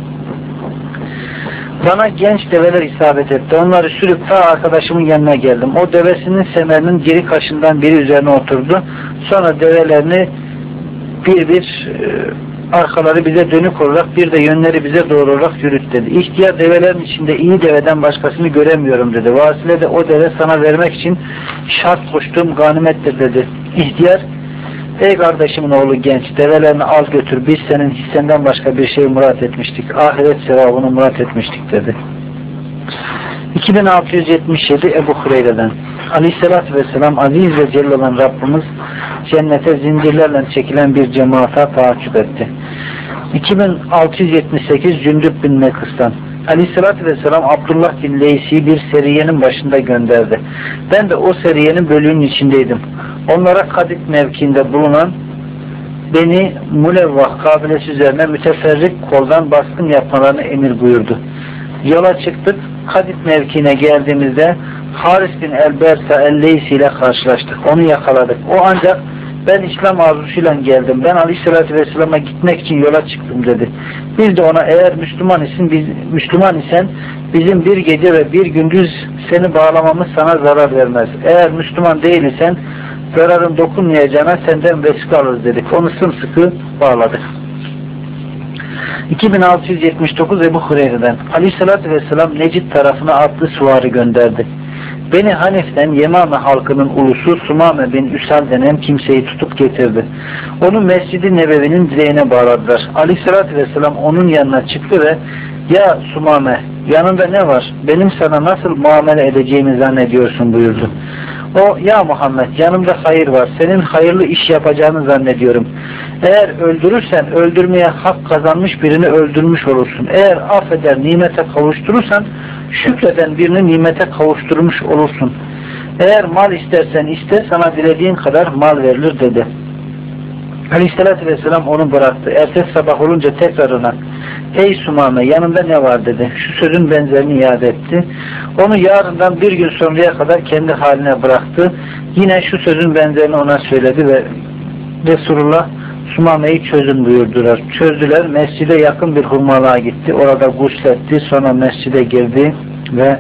Bana genç develer isabet etti. Onları sürüp ta arkadaşımın yanına geldim. O devesinin semerinin geri kaşından biri üzerine oturdu. Sonra develerini bir bir e, arkaları bize dönük olarak bir de yönleri bize doğru olarak yürüt dedi. İhtiyar develerin içinde iyi deveden başkasını göremiyorum dedi. Vasile de o deve sana vermek için şart koştuğum ganimettir dedi. İhtiyar, ey kardeşimin oğlu genç, develerini al götür, biz senin hissenden başka bir şey murat etmiştik, ahiret sevabını murat etmiştik dedi. iki bin altı yüz yetmiş yedi Ebu Hureyre'den. Aleyhissalatü vesselam aziz ve celil olan Rabbimiz cennete zincirlerle çekilen bir cemaata takip etti. iki bin altı yüz yetmiş sekiz Cündüb bin Mekıs'tan. Aleyhissalatü vesselam Abdullah bin Leysi'yi bir seriyenin başında gönderdi. Ben de o seriyenin bölüğünün içindeydim. Onlara Kadid mevkiinde bulunan Beni Mulevvah kabilesi üzerine müteferrik koldan baskın yapmalarını emir buyurdu. Yola çıktık. Kadid mevkiine geldiğimizde Haris bin El-Bersa El-Leysi ile karşılaştık. Onu yakaladık. O ancak ben İslam arzusuyla geldim. Ben Aleyhisselatü Vesselam'a gitmek için yola çıktım dedi. Biz de ona eğer Müslüman isen, biz, Müslüman isen bizim bir gece ve bir gündüz seni bağlamamız sana zarar vermez. Eğer Müslüman değil isen zararın dokunmayacağına senden vesile alırız dedik. Onu sımsıkı bağladık. iki bin altı yüz yetmiş dokuz Ebu Hureyre'den. Aleyhissalatü vesselam Necid tarafına atlı suvarı gönderdi. Beni Hanif'ten Yemame halkının ulusu Sumame bin Üsal denen kimseyi tutup getirdi. Onu Mescid-i Nebevi'nin direğine bağladılar. Aleyhissalatü vesselam onun yanına çıktı ve ya Sumame, yanında ne var? Benim sana nasıl muamele edeceğimi zannediyorsun buyurdu. O, ya Muhammed, yanımda hayır var. Senin hayırlı iş yapacağını zannediyorum. Eğer öldürürsen öldürmeye hak kazanmış birini öldürmüş olursun. Eğer affeder nimete kavuşturursan şükreden birini nimete kavuşturmuş olursun. Eğer mal istersen iste, sana dilediğin kadar mal verilir dedi. Aleyhissalatü vesselam onu bıraktı. Ertesi sabah olunca tekrar ona, ey Sumame, yanında ne var dedi. Şu sözün benzerini iade etti. Onu yarından bir gün sonraya kadar kendi haline bıraktı. Yine şu sözün benzerini ona söyledi ve Resulullah Sumame'yi çözün buyurdular. Çözdüler. Mescide yakın bir hurmalığa gitti. Orada gusletti. Sonra mescide girdi ve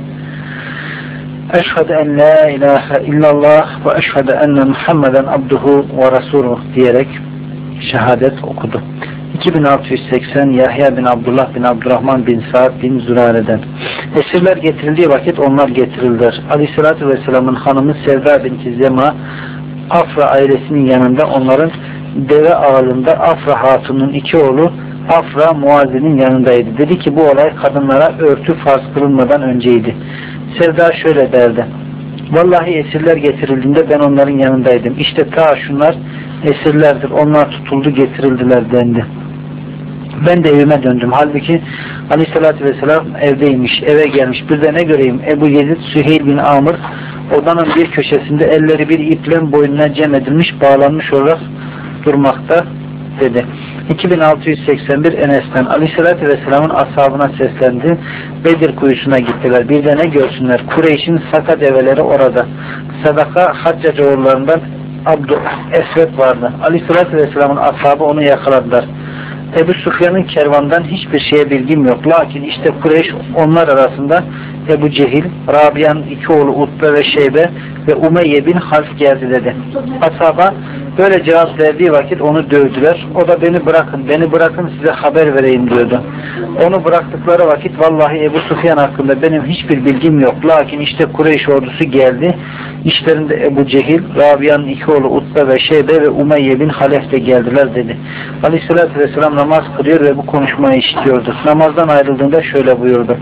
Eşhedü en la ilahe illallah ve eşhedü enne Muhammeden abduhu ve rasuluh diyerek şehadet okudu. iki bin altı yüz seksen Yahya bin Abdullah bin Abdurrahman bin Sa'd bin Zürare'den. Esirler getirildiği vakit onlar getirildiler. Aleyhissalatü vesselamın hanımı Sevda binti Zema Afra ailesinin yanında onların deve ağalında Afra hatunun iki oğlu Afra Muazi'nin yanındaydı. Dedi ki bu olay kadınlara örtü farz kılınmadan önceydi. Sevda şöyle derdi. Vallahi esirler getirildiğinde ben onların yanındaydım. İşte ta şunlar esirlerdir. Onlar tutuldu getirildiler dendi. Ben de evime döndüm. Halbuki Aleyhisselatü Vesselam evdeymiş. Eve gelmiş. Bir de ne göreyim? Ebu Yezid Süheyl bin Amr odanın bir köşesinde elleri bir iple boynuna cem edilmiş, bağlanmış olarak durmakta dedi. iki bin altı yüz seksen bir Enes'ten Aleyhisselatü Vesselam'ın ashabına seslendi. Bedir kuyusuna gittiler. Bir de ne görsünler? Kureyş'in saka develeri orada. Sadaka Haccac oğullarından Abdü Esved vardı. Aleyhisselatü Vesselam'ın ashabı onu yakaladılar. Ebu Sufyan'ın kervandan hiçbir şeye bilgim yok. Lakin işte Kureyş onlar arasında Ebu Cehil, Rabia'nın iki oğlu Utbe ve Şeybe ve Umeyye bin Half geldi dedi. Ashaba böyle cevap verdiği vakit onu dövdüler. O da beni bırakın, beni bırakın size haber vereyim diyordu. Onu bıraktıkları vakit vallahi Ebu Sufyan hakkında benim hiçbir bilgim yok. Lakin işte Kureyş ordusu geldi. İşlerinde Ebu Cehil, Rabia'nın iki oğlu Utbe ve Şeybe ve Umeyye bin Halef de geldiler dedi. Aleyhissalatü vesselam namaz kılıyor ve bu konuşmayı işitiyordu. Namazdan ayrıldığında şöyle buyurdu.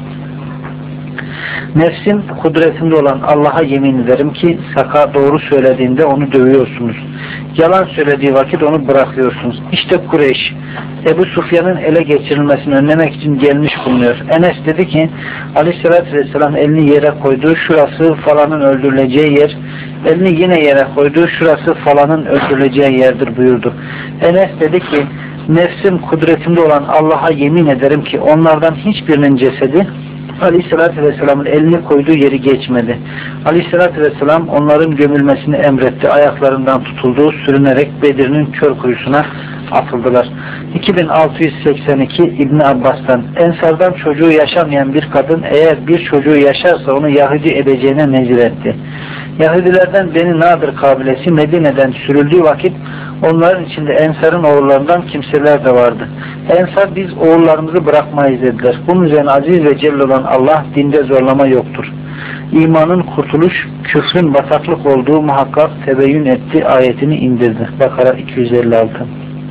Nefsin kudretinde olan Allah'a yemin ederim ki Saka doğru söylediğinde onu dövüyorsunuz. Yalan söylediği vakit onu bırakıyorsunuz. İşte Kureyş Ebu Sufyan'ın ele geçirilmesini önlemek için gelmiş bulunuyor. Enes dedi ki Aleyhisselatü Vesselam elini yere koyduğu şurası falanın öldürüleceği yer, elini yine yere koyduğu şurası falanın öldürüleceği yerdir buyurdu. Enes dedi ki nefsim kudretimde olan Allah'a yemin ederim ki onlardan hiçbirinin cesedi Aleyhisselatü Vesselam'ın elini koyduğu yeri geçmedi. Aleyhisselatü Vesselam onların gömülmesini emretti. Ayaklarından tutulduğu sürünerek Bedir'in kör kuyusuna atıldılar. iki bin altı yüz seksen iki İbn Abbas'tan Ensardan çocuğu yaşamayan bir kadın eğer bir çocuğu yaşarsa onu Yahudi edeceğine nezir etti. Yahudilerden Beni Nadir kabilesi Medine'den sürüldüğü vakit onların içinde Ensar'ın oğullarından kimseler de vardı. Ensar biz oğullarımızı bırakmayız dediler. Bunun üzerine aziz ve celil olan Allah dinde zorlama yoktur. İmanın kurtuluş, küfrün bataklık olduğu muhakkak tebeyyün etti ayetini indirdi. Bakara iki yüz elli altı.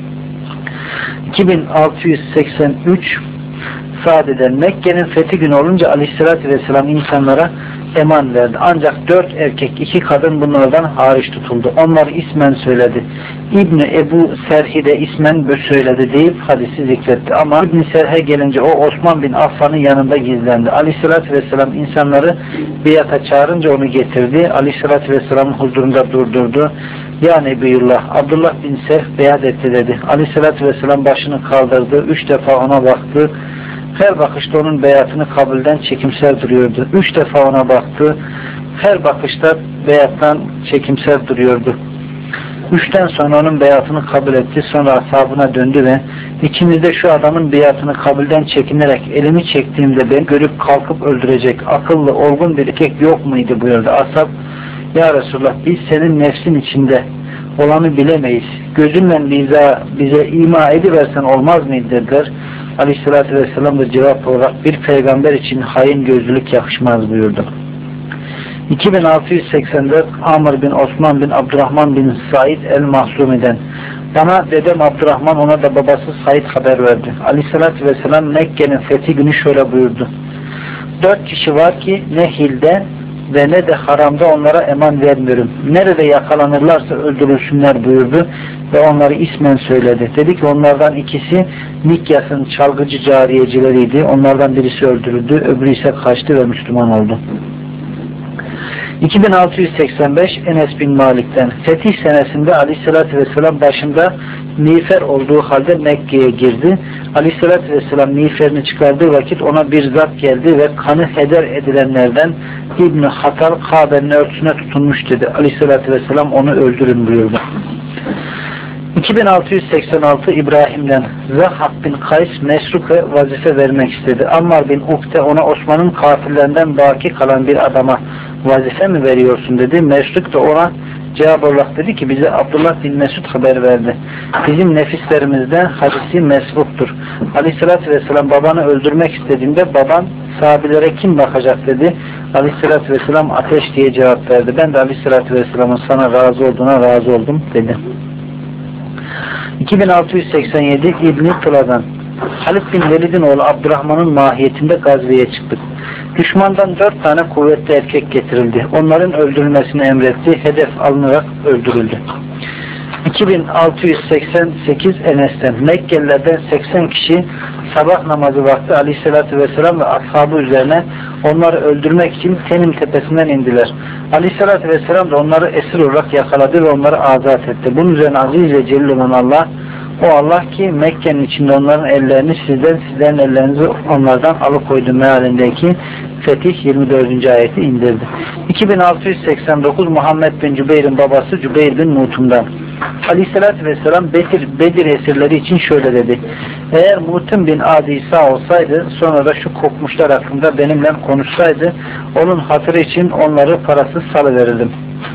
iki bin altı yüz seksen üç Sade'den Mekke'nin fethi günü olunca Aleyhisselatü Vesselam insanlara eman verdi. Ancak dört erkek, iki kadın bunlardan hariç tutuldu. Onları ismen söyledi. İbni Ebu Serhi de ismen söyledi deyip hadisi zikretti. Ama İbni Serhe gelince o Osman bin Affan'ın yanında gizlendi. Aleyhisselatü Vesselam insanları biyata çağırınca onu getirdi. Aleyhisselatü Vesselam'ın huzurunda durdurdu. Ya Nebiyullah, Abdullah bin Sehf beyat etti dedi. Aleyhisselatü Vesselam başını kaldırdı. Üç defa ona baktı. Her bakışta onun beyatını kabulden çekimser duruyordu. Üç defa ona baktı. Her bakışta beyattan çekimser duruyordu. Üçten sonra onun beyatını kabul etti. Sonra ashabına döndü ve ikiniz de şu adamın beyatını kabulden çekinerek elimi çektiğimde beni görüp kalkıp öldürecek akıllı, olgun bir erkek yok muydu buyurdu. Ashab ya Resulullah biz senin nefsin içinde olanı bilemeyiz. Gözünle bize, bize ima ediversen olmaz mıydı dediler. Aleyhissalatü Vesselam da cevap olarak bir peygamber için hain gözlülük yakışmaz buyurdu. iki bin altı yüz seksen dört Amr bin Osman bin Abdurrahman bin Said el-Mahsumi'den bana dedem Abdurrahman ona da babası Said haber verdi. Aleyhissalatü Vesselam Mekke'nin fethi günü şöyle buyurdu. Dört kişi var ki ne hilde ve ne de haramda onlara eman vermiyorum. Nerede yakalanırlarsa öldürülsünler buyurdu ve onları ismen söyledi. Dedi ki onlardan ikisi Mikyas'ın çalgıcı cariyecileriydi. Onlardan birisi öldürüldü, öbürü ise kaçtı ve Müslüman oldu. iki bin altı yüz seksen beş Enes bin Malik'ten fetih senesinde Aleyhisselatü Vesselam başında miğfer olduğu halde Mekke'ye girdi. Aleyhisselatü Vesselam miğferini çıkardığı vakit ona bir zat geldi ve kanı heder edilenlerden İbn-i Hatal Kabe'nin örtüsüne tutunmuş dedi. Aleyhisselatü Vesselam onu öldürün buyurdu. iki bin altı yüz seksen altı İbrahim'den Zahhab bin Kays Mesruk'a vazife vermek istedi. Ammar bin Ukte ona Osman'ın kafirlerinden baki kalan bir adama vazife mi veriyorsun dedi. Mesruk da ona cevap olarak dedi ki bize Abdullah bin Mesud haber verdi. Bizim nefislerimizde hadisi mesruktur. Aleyhissalatü Vesselam babanı öldürmek istediğinde baban sahabilere kim bakacak dedi. Aleyhissalatü Vesselam ateş diye cevap verdi. Ben de Aleyhissalatü Vesselam'ın sana razı olduğuna razı oldum dedi. iki bin altı yüz seksen yedi İbn-i Tıla'dan Halid bin Velid'in oğlu Abdurrahman'ın mahiyetinde gazveye çıktık. Düşmandan dört tane kuvvetli erkek getirildi. Onların öldürülmesini emretti. Hedef alınarak öldürüldü. iki bin altı yüz seksen sekiz Enes'ten Mekkelilerden seksen kişi sabah namazı vakti Aleyhisselatü Vesselam ve ashabı üzerine onları öldürmek için Tenim tepesinden indiler. Aleyhisselatü Vesselam da onları esir olarak yakaladı ve onları azat etti. Bunun üzerine aziz ve celil olan Allah O Allah ki Mekke'nin içinde onların ellerini sizden, sizlerin ellerinizi onlardan alıkoydu mealindeki Fetih yirmi dördüncü ayeti indirdi. iki bin altı yüz seksen dokuz Muhammed bin Cübeyr'in babası Cübeyr bin Mutum'dan. Aleyhissalatü vesselam Bedir, Bedir esirleri için şöyle dedi: eğer Mutum bin Adi sağ olsaydı, sonra da şu kokmuşlar hakkında benimle konuşsaydı, onun hatırı için onları parasız salıverirdim.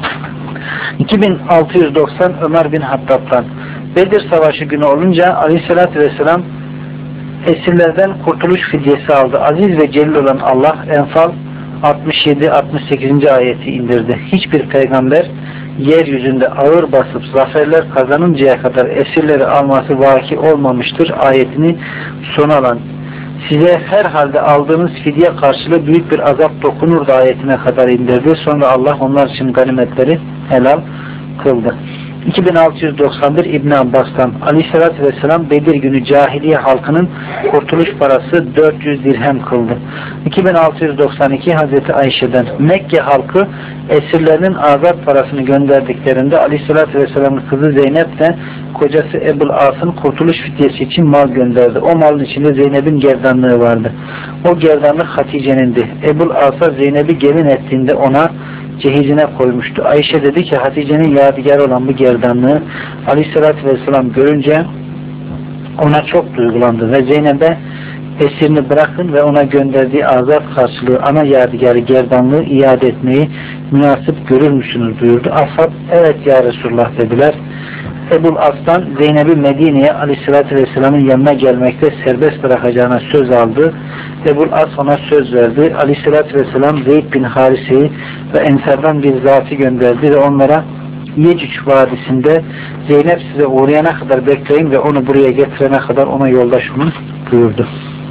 iki bin altı yüz doksan Ömer bin Hattab'dan. Bedir Savaşı günü olunca Aleyhissalatü vesselam esirlerden kurtuluş fidyesi aldı. Aziz ve celil olan Allah Enfal altmış yedi altmış sekizinci ayeti indirdi. Hiçbir peygamber yeryüzünde ağır basıp zaferler kazanıncaya kadar esirleri alması vaki olmamıştır ayetini sona alan, size herhalde aldığınız fidye karşılığı büyük bir azap dokunur da ayetine kadar indirdi. Sonra Allah onlar için ganimetleri helal kıldı. iki bin altı yüz doksan bir İbn Abbas'tan. Aleyhissalatü vesselam Bedir günü cahiliye halkının kurtuluş parası dört yüz dirhem kıldı. iki bin altı yüz doksan iki Hazreti Ayşe'den. Mekke halkı esirlerinin azat parasını gönderdiklerinde Aleyhissalatü vesselamın kızı Zeynep de kocası Ebul As'ın kurtuluş fidyesi için mal gönderdi. O malın içinde Zeynep'in gerdanlığı vardı. O gerdanlık Hatice'nindi. Ebul As'a Zeynep'i gelin ettiğinde ona cehizine koymuştu. Ayşe dedi ki Hatice'nin yadigarı olan bu gerdanlığı Aleyhisselatü Vesselam görünce ona çok duygulandı ve Zeynep'e esirini bırakın ve ona gönderdiği azat karşılığı ana yadigarı gerdanlığı iade etmeyi münasip görür müsünüz buyurdu. Ashab evet ya Resulullah dediler. Ebul As'tan Zeynep'i Medine'ye Aleyhisselatü Vesselam'ın yanına gelmekte serbest bırakacağına söz aldı. Ebul As ona söz verdi. Aleyhisselatü Vesselam Zeyd bin Harise'yi ve Ensar'dan bir zatı gönderdi ve onlara Yecüc Vadisi'nde Zeynep size uğrayana kadar bekleyin ve onu buraya getirene kadar ona yoldaş olun buyurdu.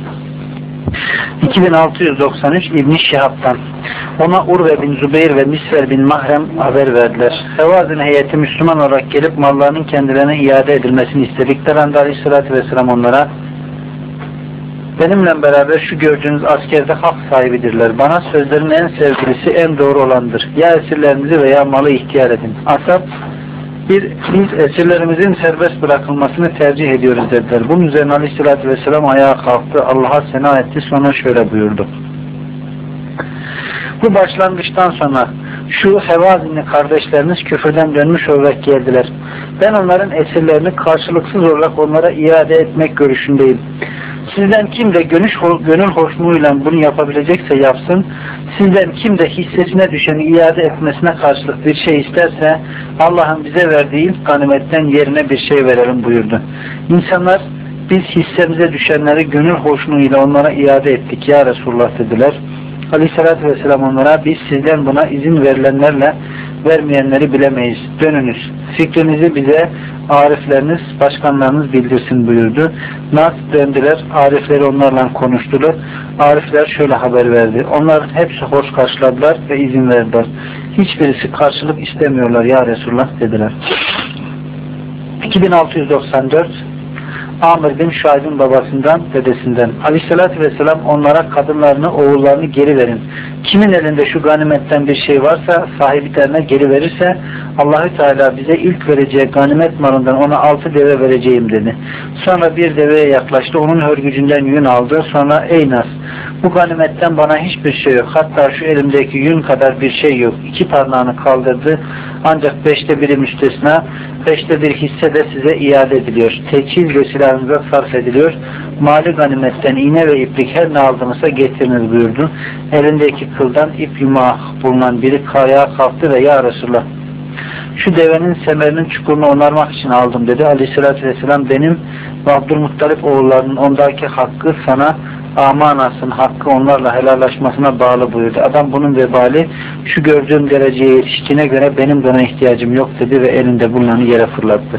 iki bin altı yüz doksan üç İbn-i Şihab'dan. Ona Urve bin Zübeyir ve Misver bin Mahrem haber verdiler. Hevazin heyeti Müslüman olarak gelip mallarının kendilerine iade edilmesini istedikleri anda Aleyhisselatü Vesselam onlara benimle beraber şu gördüğünüz askerde hak sahibidirler. Bana sözlerin en sevgilisi en doğru olandır. Ya esirlerinizi veya malı ihtiyar edin. Ashab bir, biz esirlerimizin serbest bırakılmasını tercih ediyoruz dediler. Bunun üzerine Aleyhisselatü Vesselam ayağa kalktı. Allah'a sena etti. Sonra şöyle buyurdu. Bu başlangıçtan sonra şu Hevazinli kardeşleriniz küfürden dönmüş olarak geldiler. Ben onların esirlerini karşılıksız olarak onlara iade etmek görüşündeyim. Sizden kim de gönül, gönül hoşluğuyla bunu yapabilecekse yapsın. Sizden kim de hissesine düşeni iade etmesine karşılık bir şey isterse Allah'ın bize verdiği ilk ganimetten yerine bir şey verelim buyurdu. İnsanlar biz hissemize düşenleri gönül hoşluğuyla onlara iade ettik ya Resulullah dediler. Aleyhissalatü vesselam onlara biz sizden buna izin verilenlerle vermeyenleri bilemeyiz. Dönünüz. Fikrinizi bize arifleriniz, başkanlarınız bildirsin buyurdu. Nas döndüler. Arifleri onlarla konuştular. Arifler şöyle haber verdi. Onların hepsi hoş karşıladılar ve izin verdiler. Hiçbirisi karşılık istemiyorlar ya Resulullah dediler. iki bin altı yüz doksan dört Amr bin Şuayb'in babasından, dedesinden. Aleyhissalatü vesselam onlara kadınlarını, oğullarını geri verin. Kimin elinde şu ganimetten bir şey varsa sahiplerine geri verirse Allahü Teala bize ilk vereceği ganimet malından ona altı deve vereceğim dedi. Sonra bir deveye yaklaştı. Onun hörgücünden yün aldı. Sonra ey Nas, bu ganimetten bana hiçbir şey yok. Hatta şu elimdeki yün kadar bir şey yok. İki parmağını kaldırdı. Ancak beşte biri müstesna, beşte bir hisse de size iade ediliyor. Teçhiz ve silahınıza sarf ediliyor. Mali ganimetten iğne ve iplik her ne aldınızsa getiriniz buyurdu. Elindeki kıldan ip yumağı bulunan biri ayağa kalktı ve ya Resulullah, şu devenin semerinin çukurunu onarmak için aldım dedi. Aleyhissalatü vesselam benim ve Abdülmuttalip oğullarının ondaki hakkı sana amanasın hakkı onlarla helallaşmasına bağlı buyurdu. Adam bunun vebali şu gördüğüm dereceye yetiştiğine göre benim de ona ihtiyacım yok dedi ve elinde bulunanı yere fırlattı.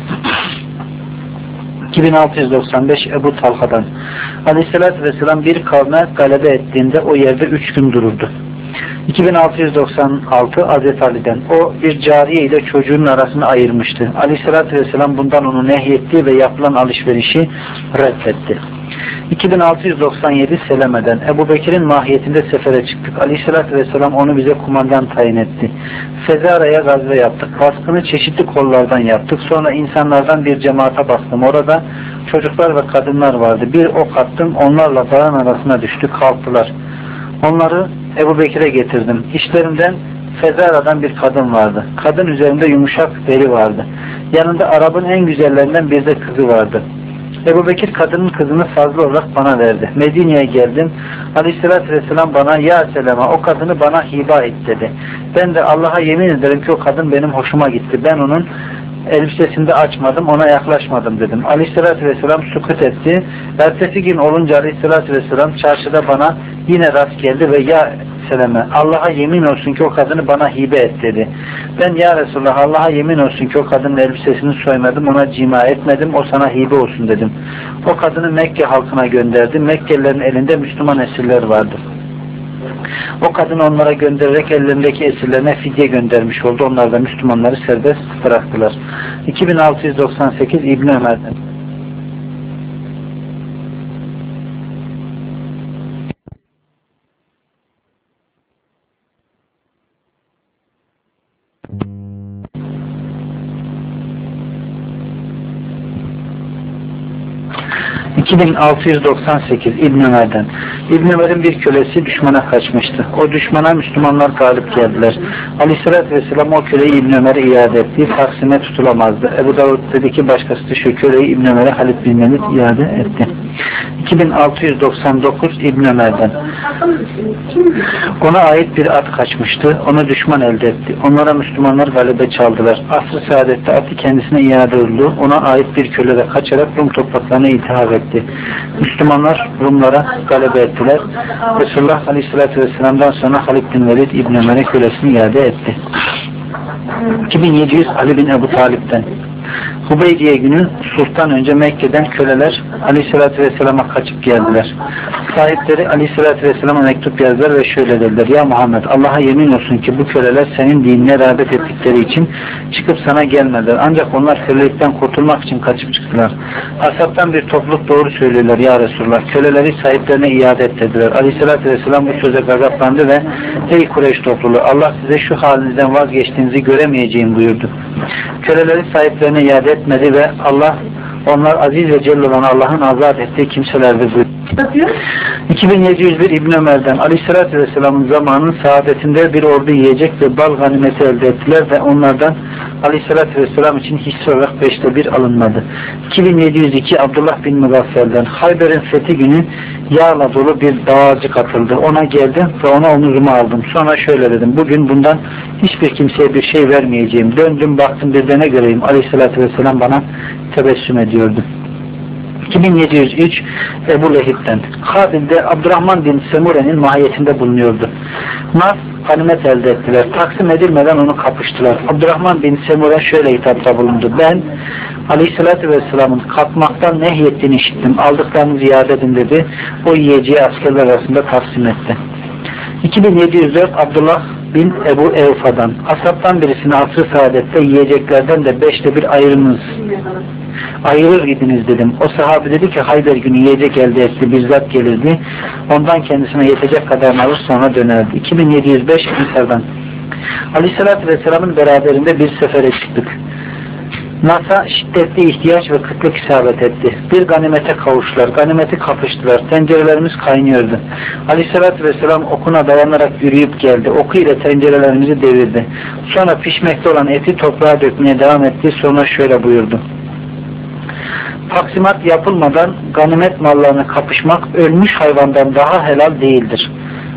iki bin altı yüz doksan beş Ebu Talha'dan. Aleyhissalatü vesselam bir kavme galebe ettiğinde o yerde üç gün dururdu. iki bin altı yüz doksan altı Hazreti Ali'den. O bir cariye ile çocuğunun arasını ayırmıştı. Aleyhissalatü vesselam bundan onu nehyetti ve yapılan alışverişi reddetti. iki bin altı yüz doksan yedi Seleme'den Ebu Bekir'in mahiyetinde sefere çıktık. Aleyhissalatü vesselam onu bize kumandan tayin etti. Fezara'ya gazve yaptık. Baskını çeşitli kollardan yaptık. Sonra insanlardan bir cemaate bastım. Orada çocuklar ve kadınlar vardı. Bir ok attım. Onlarla dağın arasına düştük. Kalktılar. Onları Ebu Bekir'e getirdim. İşlerinden Fezara'dan bir kadın vardı. Kadın üzerinde yumuşak deri vardı. Yanında Arap'ın en güzellerinden bir de kızı vardı. Ebu Bekir kadının kızını fazla olarak bana verdi. Medine'ye geldim. Aleyhissalatü vesselam bana ya selama o kadını bana hiba et dedi. Ben de Allah'a yemin ederim ki o kadın benim hoşuma gitti. Ben onun elbisesini de açmadım, ona yaklaşmadım dedim. Aleyhissalatü vesselam sükut etti. Ertesi gün olunca Aleyhissalatü vesselam çarşıda bana yine rast geldi ve ya seleme Allah'a yemin olsun ki o kadını bana hibe et dedi. Ben ya Resulullah Allah'a yemin olsun ki o kadının elbisesini soymadım, ona cima etmedim, o sana hibe olsun dedim. O kadını Mekke halkına gönderdi. Mekkelilerin elinde Müslüman esirler vardı. O kadın onlara göndererek ellerindeki esirlerine fidye göndermiş oldu. Onlar da Müslümanları serbest bıraktılar. iki bin altı yüz doksan sekiz İbn Ömer'den iki bin altı yüz doksan sekiz İbn Ömer'den İbn Ömer'in bir kölesi düşmana kaçmıştı. O düşmana Müslümanlar galip geldiler. Aleyhissalatü vesselam o köleyi İbn Ömer'e iade etti. Taksime tutulamazdı. Ebu Davud dedi ki başkası şu köleyi İbn Ömer'e Halid bin Velid iade etti. iki bin altı yüz doksan dokuz İbn Ömer'den ona ait bir at kaçmıştı. Onu düşman elde etti. Onlara Müslümanlar galebe çaldılar. Asr-ı saadette atı kendisine iade oldu. Ona ait bir köle de kaçarak Rum topraklarına ithaf etti. Müslümanlar Rumlara galebe ettiler. Resulullah Aleyhisselatü Vesselam'dan sonra Halid bin Velid İbn Ömer'e kölesini iade etti. iki bin yedi yüz Ali bin Ebu Talip'ten Hubeydiye günü sulhtan önce Mekke'den köleler Aleyhisselatü Vesselam'a kaçıp geldiler. Sahipleri Aleyhisselatü Vesselam'a mektup yazdılar ve şöyle dediler: ya Muhammed Allah'a yemin olsun ki bu köleler senin dinine rağbet ettikleri için çıkıp sana gelmediler. Ancak onlar kölelikten kurtulmak için kaçıp çıktılar. Ashabtan bir topluluk doğru söylüyorlar ya Resulullah. Köleleri sahiplerine iade et dediler. Aleyhisselatü Vesselam bu söze gazaplandı ve ey Kureyş topluluğu Allah size şu halinizden vazgeçtiğinizi göremeyeceğim buyurdu. Köleleri sahiplerine iade etmedi ve Allah onlar aziz ve celil olan Allah'ın azat ettiği kimselerdir buyurdu. iki bin yedi yüz bir İbn Ömer'den Aleyhisselatü Vesselam'ın zamanının saadetinde bir ordu yiyecek ve bal ganimeti elde ettiler ve onlardan Aleyhisselatü Vesselam için hisse olarak beşte bir alınmadı. iki bin yedi yüz iki Abdullah bin Mugaffel'den Hayber'in fethi günü yağla dolu bir dağarcık atıldı. Ona geldim ve ona omuzuma aldım. Sonra şöyle dedim: bugün bundan hiçbir kimseye bir şey vermeyeceğim. Döndüm baktım bir de ne göreyim, Aleyhisselatü Vesselam bana tebessüm ediyordu. iki bin yedi yüz üç Ebu Lehib'den Kabil'de Abdurrahman bin Semure'nin mahiyetinde bulunuyordu. Nas ganimet elde ettiler. Taksim edilmeden onu kapıştılar. Abdurrahman bin Semure şöyle hitapta bulundu: ben Aleyhisselatü Vesselam'ın kalkmaktan nehyettiğini işittim. Aldıklarınızı iade edin dedi. O yiyeceği askerler arasında taksim etti. iki bin yedi yüz dört Abdullah bin Ebu Evfa'dan ashabtan birisine asr-ı saadette yiyeceklerden de beşte bir ayırınız ayırır idiniz dedim. O sahabe dedi ki Hayber günü yiyecek elde etti, bizzat gelirdi. Ondan kendisine yetecek kadarını alır sonra dönerdi. iki bin yedi yüz beş Mısır'dan Aleyhisselatü Vesselam'ın beraberinde bir sefere çıktık. Nas'a şiddetli ihtiyaç ve kıtlık isabet etti. Bir ganimete kavuştular. Ganimeti kapıştılar. Tencerelerimiz kaynıyordu. Aleyhisselatü Vesselam okuna dayanarak yürüyüp geldi. Oku ile tencerelerimizi devirdi. Sonra pişmekte olan eti toprağa dökmeye devam etti. Sonra şöyle buyurdu: taksimat yapılmadan ganimet mallarını kapışmak ölmüş hayvandan daha helal değildir.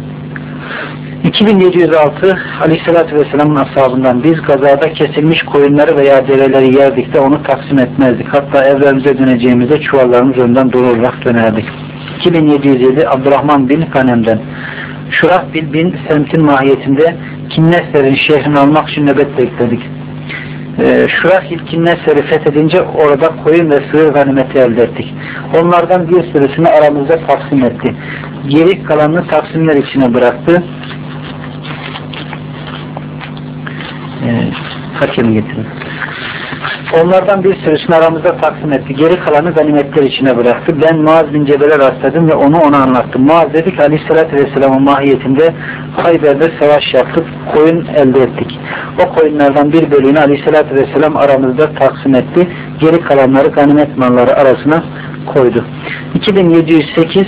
iki bin yedi yüz altı Aleyhisselatü Vesselam'ın ashabından biz gazada kesilmiş koyunları veya develeri yerdik de onu taksim etmezdik. Hatta evlerimize döneceğimizde çuvallarımız önden dolu olarak dönerdik. iki bin yedi yüz yedi Abdurrahman bin Kanem'den Şurahbil bin Semt'in mahiyetinde Kinnesler'in şehrini almak için nöbet bekledik. Ee, Şurahbil Kinnesler'i fethedince orada koyun ve sığır ganimeti elde ettik. Onlardan bir sürüsünü aramızda taksim etti. Geri kalanını taksimler içine bıraktı. Ee, hakemi getirin. Onlardan bir sürüsünü aramızda taksim etti. Geri kalanı ganimetler içine bıraktı. Ben Muaz bin Cebel'e rastladım ve onu ona anlattım. Muaz dedi ki Aleyhisselatü Vesselam'ın mahiyetinde Hayber'de savaş yaptık. Koyun elde ettik. O koyunlardan bir bölüğünü Aleyhisselatü Vesselam aramızda taksim etti. Geri kalanları ganimet malları arasına koydu. iki bin yedi yüz sekiz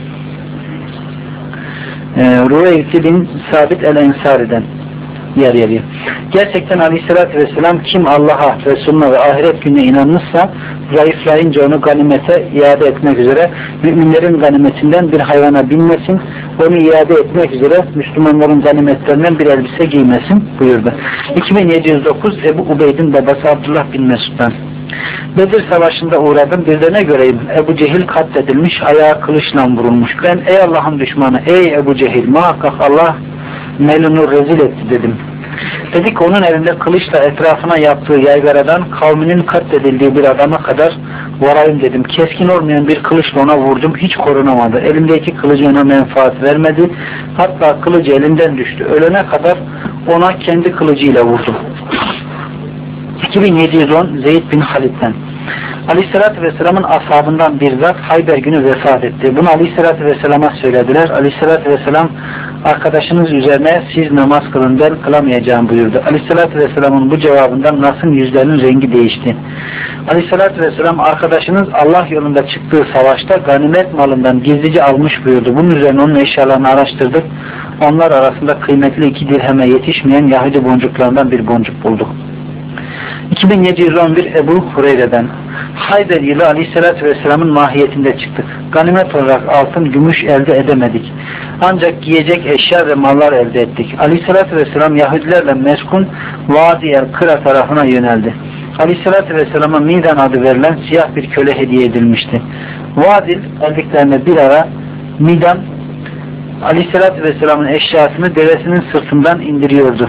e, Rüveyt bin Sabit el-Ensari'den yer yeriyor. Gerçekten Aleyhisselatü Vesselam kim Allah'a, Resulüne ve ahiret gününe inanmışsa zayıflayınca onu ganimete iade etmek üzere müminlerin ganimetinden bir hayvana binmesin, onu iade etmek üzere Müslümanların ganimetlerinden bir elbise giymesin buyurdu. iki bin yedi yüz dokuz Ebu Ubeyd'in babası Abdullah bin Mesud'dan. Bedir Savaşı'nda uğradım. Bir de ne göreyim? Ebu Cehil katledilmiş, ayağı kılıçla vurulmuş. Ben ey Allah'ın düşmanı, ey Ebu Cehil, muhakkak Allah melunu rezil etti dedim. Dedi ki onun elinde kılıçla etrafına yaptığı yaygaradan kavminin katledildiği bir adama kadar varayım dedim. Keskin olmayan bir kılıçla ona vurdum. Hiç korunamadı. Elimdeki kılıcı ona menfaat vermedi. Hatta kılıcı elinden düştü. Ölene kadar ona kendi kılıcıyla vurdum. iki bin yedi yüz on Zeyd bin Halid'den. Aleyhisselatü Vesselam'ın ashabından bir zat Hayber günü vefat etti. Bunu Aleyhisselatü Vesselam'a söylediler. Aleyhisselatü Vesselam arkadaşınız üzerine siz namaz kılın ben kılamayacağım buyurdu. Aleyhisselatü Vesselam'ın bu cevabından Nas'ın yüzlerinin rengi değişti. Aleyhisselatü Vesselam arkadaşınız Allah yolunda çıktığı savaşta ganimet malından gizlice almış buyurdu. Bunun üzerine onun eşyalarını araştırdık. Onlar arasında kıymetli iki dirheme yetişmeyen Yahudi boncuklarından bir boncuk bulduk. iki bin yedi yüz on bir Ebu Hureyre'den. Hayber yılı Aleyhisselatü Vesselam'ın mahiyetinde çıktık. Ganimet olarak altın, gümüş elde edemedik. Ancak giyecek eşya ve mallar elde ettik. Aleyhisselatü Vesselam Yahudilerle meskun Vadi el-Kıra tarafına yöneldi. Aleyhisselatü Vesselam'a Midan adı verilen siyah bir köle hediye edilmişti. Vadil geldiklerinde bir ara Midan Aleyhisselatü Vesselam'ın eşyasını devesinin sırtından indiriyordu.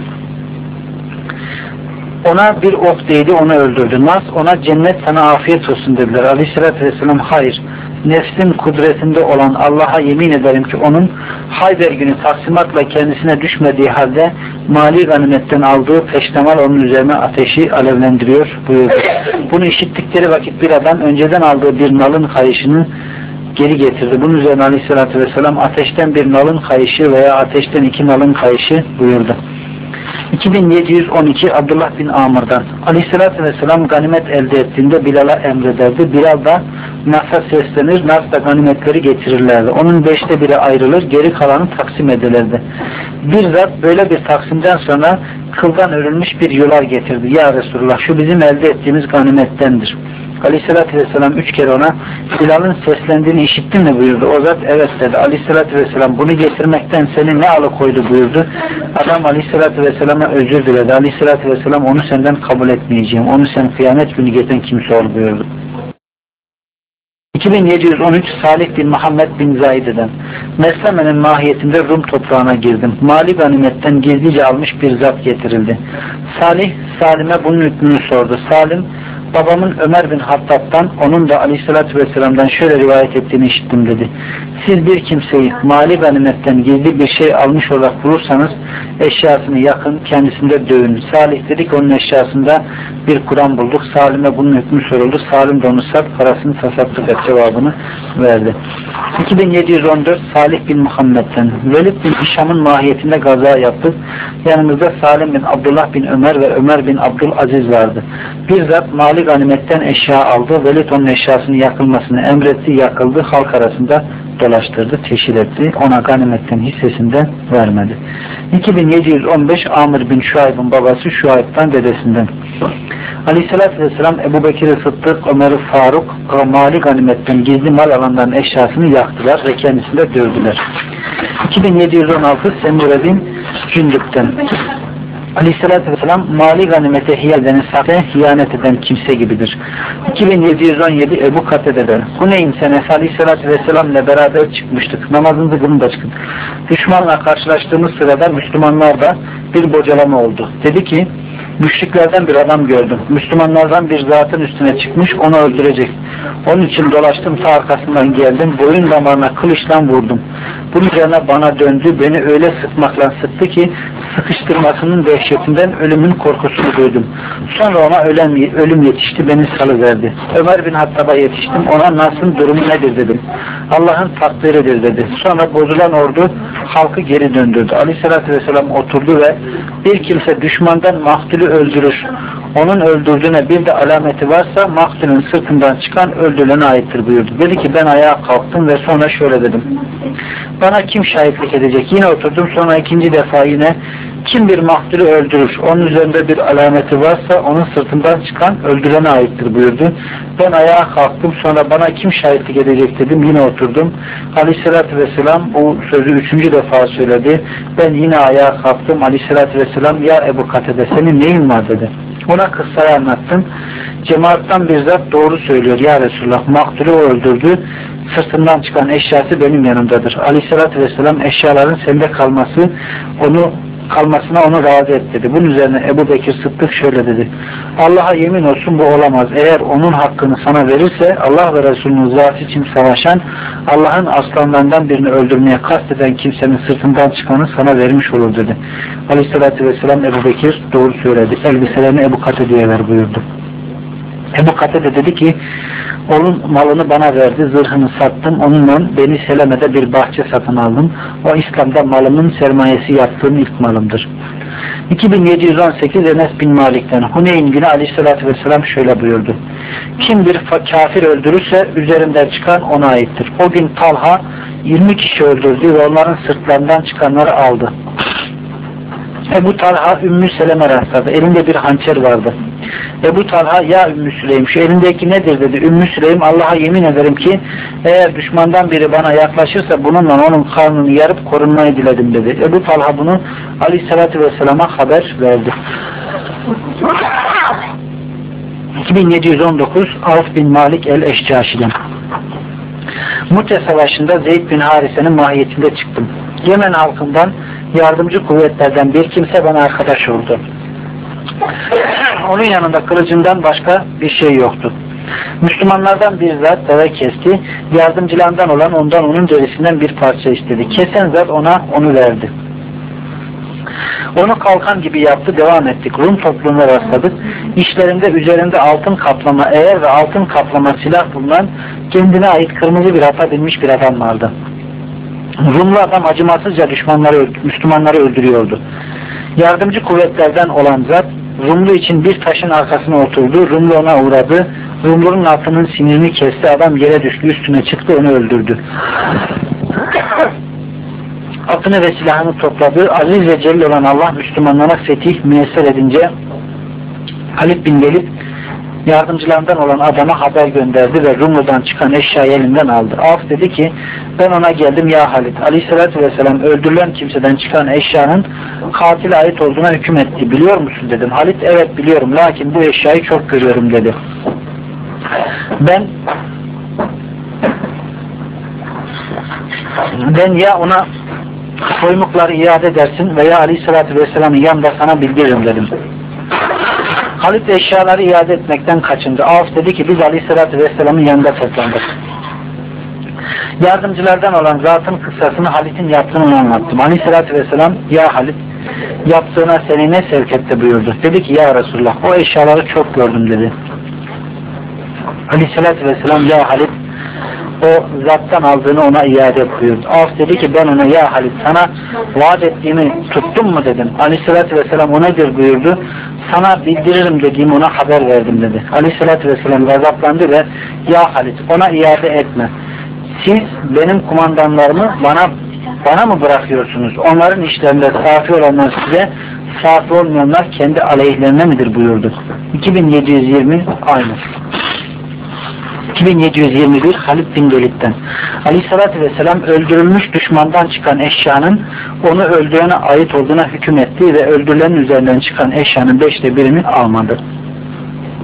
Ona bir ok değdi, onu öldürdü. Nas ona cennet sana afiyet olsun dediler. Aleyhisselatü Vesselam hayır. Nefsin kudretinde olan Allah'a yemin ederim ki onun Hayber günü taksimatla kendisine düşmediği halde mali ganimetten aldığı peştemal onun üzerine ateşi alevlendiriyor buyurdu. Bunu işittikleri vakit bir adam önceden aldığı bir nalın kayışını geri getirdi. Bunun üzerine Aleyhisselatü Vesselam ateşten bir nalın kayışı veya ateşten iki nalın kayışı buyurdu. iki bin yedi yüz on iki Abdullah bin Amr'dan. Aleyhisselatü Vesselam ganimet elde ettiğinde Bilal'a emrederdi. Bilal da Nas'a seslenir, Nas da ganimetleri getirirlerdi. Onun beşte biri ayrılır, geri kalanı taksim edilirdi. Bir zat böyle bir taksimden sonra kıldan örülmüş bir yular getirdi. Ya Resulullah şu bizim elde ettiğimiz ganimettendir. Aleyhisselatü Vesselam üç kere ona Bilal'ın seslendiğini işittin mi buyurdu. O zat evet dedi. Aleyhisselatü Vesselam bunu getirmekten seni ne alıkoydu buyurdu. Adam Aleyhisselatü Vesselam'a özür diledi. Aleyhisselatü Vesselam onu senden kabul etmeyeceğim. Onu sen kıyamet günü getiren kimse ol buyurdu. iki bin yedi yüz on üç Salih bin Muhammed bin Zaide'den. Mesleme'nin mahiyetinde Rum toprağına girdim. Mali ganimetten gizlice almış bir zat getirildi. Salih Salim'e bunun hükmünü sordu. Salim babamın Ömer bin Hattab'dan, onun da Aleyhisselatü Vesselam'dan şöyle rivayet ettiğini işittim dedi. Siz bir kimseyi mali ganimetten gizli bir şey almış olarak bulursanız eşyasını yakın, kendisinde dövün. Salih dedi ki onun eşyasında bir Kur'an bulduk. Salim'e bunun hükmü soruldu. Salim de onu sat, parasını tasarruf et cevabını verdi. iki bin yedi yüz on dört Salih bin Muhammed'den. Velid bin Hişam'ın mahiyetinde gaza yaptık. Yanımızda Salim bin Abdullah bin Ömer ve Ömer bin Abdülaziz vardı. Bir zat mali ganimetten eşya aldı. Velid onun eşyasının yakılmasını emretti. Yakıldı. Halk arasında dolaştırdı, teşhir etti. Ona ganimetten hissesinden vermedi. iki bin yedi yüz on beş Amr bin Şuayb'ın babası Şuayb'dan dedesinden. Aleyhisselatü Vesselam Ebu Bekir Sıddık, Ömer-i Faruk mali ganimetten gizli mal alanların eşyasını yaktılar ve kendisini de dövdüler. iki bin yedi yüz on altı Semure bin Cündük'ten. Aleyhisselatü Vesselam mali ganimete hiyal edeni sahte, hiyanet eden kimse gibidir. iki bin yedi yüz on yedi Ebu Katede'den. Huneyn senesi Aleyhisselatü Vesselam ile beraber çıkmıştık. Namazınızı kılın da çıkın. Düşmanla karşılaştığımız sırada Müslümanlarda bir bocalama oldu. Dedi ki Müşriklerden bir adam gördüm. Müslümanlardan bir zatın üstüne çıkmış, onu öldürecek. Onun için dolaştım, ta arkasından geldim, boyun damarına kılıçla vurdum. Bunun üzerine bana döndü, beni öyle sıkmakla sıktı ki sıkıştırmasının dehşetinden ölümün korkusunu duydum. Sonra ona ölüm, ölüm yetişti, beni salıverdi. Ömer bin Hattab'a yetiştim, ona nasıl, durumu nedir dedim. Allah'ın takdiridir dedi. Sonra bozulan ordu halkı geri döndürdü. Aleyhissalatü vesselam oturdu ve bir kimse düşmandan maktulü öldürür. Onun öldürdüğüne bir de alameti varsa maktulün sırtından çıkan öldürülene aittir buyurdu. Dedi ki ben ayağa kalktım ve sonra şöyle dedim. Bana kim şahitlik edecek? Yine oturdum, sonra ikinci defa yine kim bir maktulü öldürür? Onun üzerinde bir alameti varsa onun sırtından çıkan öldürene aittir buyurdu. Ben ayağa kalktım, sonra bana kim şahitlik edecek dedim. Yine oturdum. Aleyhissalatü vesselam bu sözü üçüncü defa söyledi. Ben yine ayağa kalktım. Aleyhissalatü vesselam ya Ebu Katede senin neyin var dedi. Ona kıssayı anlattım. Cemaattan bir zat doğru söylüyor ya Resulullah. Maktulü o öldürdü. Sırtından çıkan eşyası benim yanımdadır. Aleyhissalatü vesselam eşyaların sende kalması onu kalmasına onu razı et dedi. Bunun üzerine Ebu Bekir Sıddık şöyle dedi. Allah'a yemin olsun bu olamaz. Eğer onun hakkını sana verirse Allah ve Resulünün rızası için savaşan Allah'ın aslanlarından birini öldürmeye kasteden kimsenin sırtından çıkanı sana vermiş olur dedi. Aleyhissalatü vesselam Ebu Bekir doğru söyledi. Elbiselerini Ebu Katede'ye ver buyurdu. Ebu Katede dedi ki onun malını bana verdi, zırhını sattım, onunla Beni Seleme'de bir bahçe satın aldım. O İslam'da malımın sermayesi yaptığım ilk malımdır. iki bin yedi yüz on sekiz Enes bin Malik'ten Huneyn günü Aleyhisselatü Vesselam şöyle buyurdu. Kim bir kafir öldürürse üzerinden çıkan ona aittir. O gün Talha yirmi kişi öldürdü ve onların sırtlarından çıkanları aldı. Ebu Talha Ümmü Seleme rastladı. Elinde bir hançer vardı. Ebu Talha ya Ümmü Süleym şu elindeki nedir dedi. Ümmü Süleym Allah'a yemin ederim ki eğer düşmandan biri bana yaklaşırsa bununla onun karnını yarıp korunmayı diledim dedi. Ebu Talha bunu Aleyhisselatü Vesselam'a haber verdi. iki bin yedi yüz on dokuz Avf bin Malik el-Eşcaşi'den Mute Savaşı'nda Zeyd bin Harise'nin mahiyetinde çıktım. Yemen halkından yardımcı kuvvetlerden bir kimse bana arkadaş oldu. Onun yanında kılıcından başka bir şey yoktu. Müslümanlardan bir zat deve kesti. Yardımcılarından olan ondan onun derisinden bir parça istedi. Kesen zat ona onu verdi. Onu kalkan gibi yaptı, devam ettik. Rum topluluğuna rastladık. İşlerinde üzerinde altın kaplama eğer ve altın kaplama silah bulunan kendine ait kırmızı bir ata binmiş bir adam vardı. Rumlu adam acımasızca düşmanları, Müslümanları öldürüyordu. Yardımcı kuvvetlerden olan zat Rumlu için bir taşın arkasına oturdu. Rumlu ona uğradı. Rumlu'nun atının sinirini kesti. Adam yere düştü. Üstüne çıktı. Onu öldürdü. Atını ve silahını topladı. Aziz ve celil olan Allah Müslümanlara fetih müyesser edince Halid bin Velid yardımcılarından olan adama haber gönderdi ve Rumlu'dan çıkan eşyayı elinden aldı. Avf dedi ki ben ona geldim ya Halid. Aleyhissalatü vesselam öldürülen kimseden çıkan eşyanın katile ait olduğuna hüküm etti. Biliyor musun dedim. Halid evet biliyorum lakin bu eşyayı çok görüyorum dedi. Ben ben ya ona soymukları iade edersin veya Aleyhissalatü vesselamın yanında sana bildiririm dedim. Halid eşyaları iade etmekten kaçındı. Avf dedi ki biz Aleyhisselatü Vesselam'ın yanında toplandık. Yardımcılardan olan zatın kıssasını Halid'in yaptığını anlattım. Aleyhisselatü Vesselam ya Halid yaptığına seni ne sevk etti buyurdu. Dedi ki ya Resulullah o eşyaları çok gördüm dedi. Aleyhisselatü Vesselam ya Halid o zattan aldığını ona iade et buyurdu. Avf dedi ki ben ona ya Halid sana vaat ettiğimi tuttun mu dedim. Aleyhisselatü Vesselam o nedir buyurdu. Sana bildiririm dediğim ona haber verdim dedi. Aleyhisselatü Vesselam gazaplandı ve ya Halid ona iade etme. Siz benim kumandanlarımı bana bana mı bırakıyorsunuz? Onların işlerinde safi olanlar size, safi olmayanlar kendi aleyhlerine midir buyurdu. iki bin yedi yüz yirmi aynı. iki bin yedi yüz yirmi bir Halid bin Velid'den Aleyhisselatü Vesselam öldürülmüş düşmandan çıkan eşyanın onu öldürene ait olduğuna hüküm etti ve öldürülenin üzerinden çıkan eşyanın beşte birini almadı.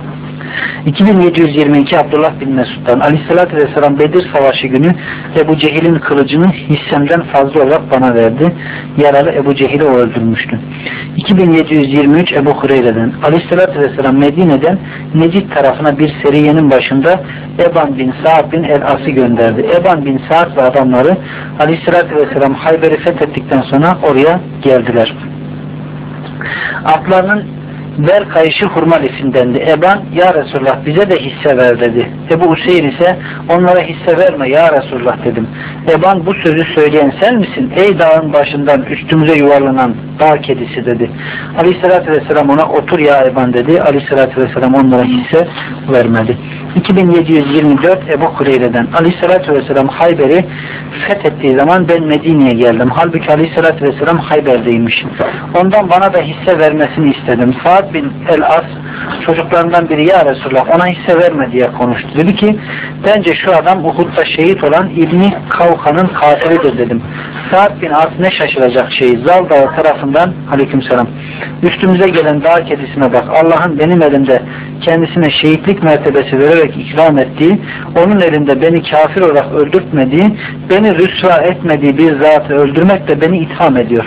iki bin yedi yüz yirmi iki Abdullah bin Mesud'dan Aleyhisselatü Vesselam Bedir Savaşı günü Ebu Cehil'in kılıcını hissemden fazla olarak bana verdi. Yaralı Ebu Cehil'i o öldürmüştü. iki bin yedi yüz yirmi üç Ebu Hureyre'den Aleyhisselatü Vesselam Medine'den Necid tarafına bir seriyenin başında Eban bin Sa'd bin El-As'ı gönderdi. Eban bin Sa'd ve adamları Aleyhisselatü Vesselam Hayber'i fethettikten sonra oraya geldiler. Atlarının ver kayışı hurma lifindendi. Eban, ya Resulullah bize de hisse ver dedi. Ebu Hüseyin ise onlara hisse verme ya Resulullah dedim. Eban, bu sözü söyleyen sen misin? Ey dağın başından üstümüze yuvarlanan dağ kedisi dedi. Aleyhissalatü vesselam ona otur ya Eban dedi. Aleyhissalatü vesselam onlara hisse vermedi. iki bin yedi yüz yirmi dört Ebu Hureyre'den Aleyhissalatü vesselam Hayber'i fethettiği zaman ben Medine'ye geldim. Halbuki Aleyhissalatü vesselam Hayber'deymiş. Ondan bana da hisse vermesini istedim. Sa'd bin El-As çocuklarından biri ya Resulullah ona hisse verme diye konuştu. Dedi ki bence şu adam Uhud'da şehit olan İbni Kavka'nın katilidir dedim. Sa'd bin As ne şaşıracak şeyi Zal Dağı tarafından aleykümselam üstümüze gelen dağ kedisine bak. Allah'ın benim elimde kendisine şehitlik mertebesi vererek ikram ettiği, onun elinde beni kafir olarak öldürtmediği, beni rüsva etmediği bir zatı öldürmekle beni itham ediyor.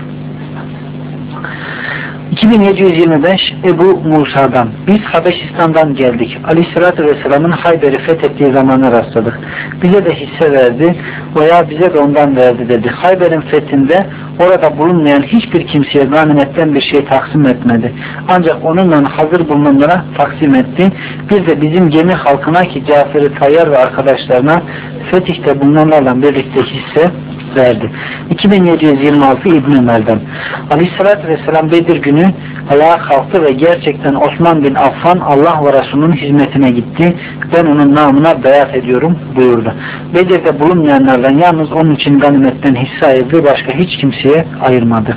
iki bin yedi yüz yirmi beş Ebu Musa'dan biz Habeşistan'dan geldik. Aleyhissalatü Vesselam'ın Hayber'i fethettiği zamana rastladık. Bize de hisse verdi veya bize de ondan verdi dedi. Hayber'in fethinde orada bulunmayan hiçbir kimseye ganimetten bir şey taksim etmedi. Ancak onunla hazır bulunanlara taksim etti. Bir de bizim gemi halkına ki Cafer-i Tayyar ve arkadaşlarına fetihte bulunanlarla birlikte hisse verdi. iki bin yedi yüz yirmi altı İbn Ömer'den Aleyhissalatü Vesselam Bedir günü ayağa kalktı ve gerçekten Osman bin Affan Allah ve Resulünün hizmetine gitti. Ben onun namına beyat ediyorum buyurdu. Bedir'de bulunmayanlardan yalnız onun için ganimetten hisse ayırdı. Başka hiç kimseye ayırmadı.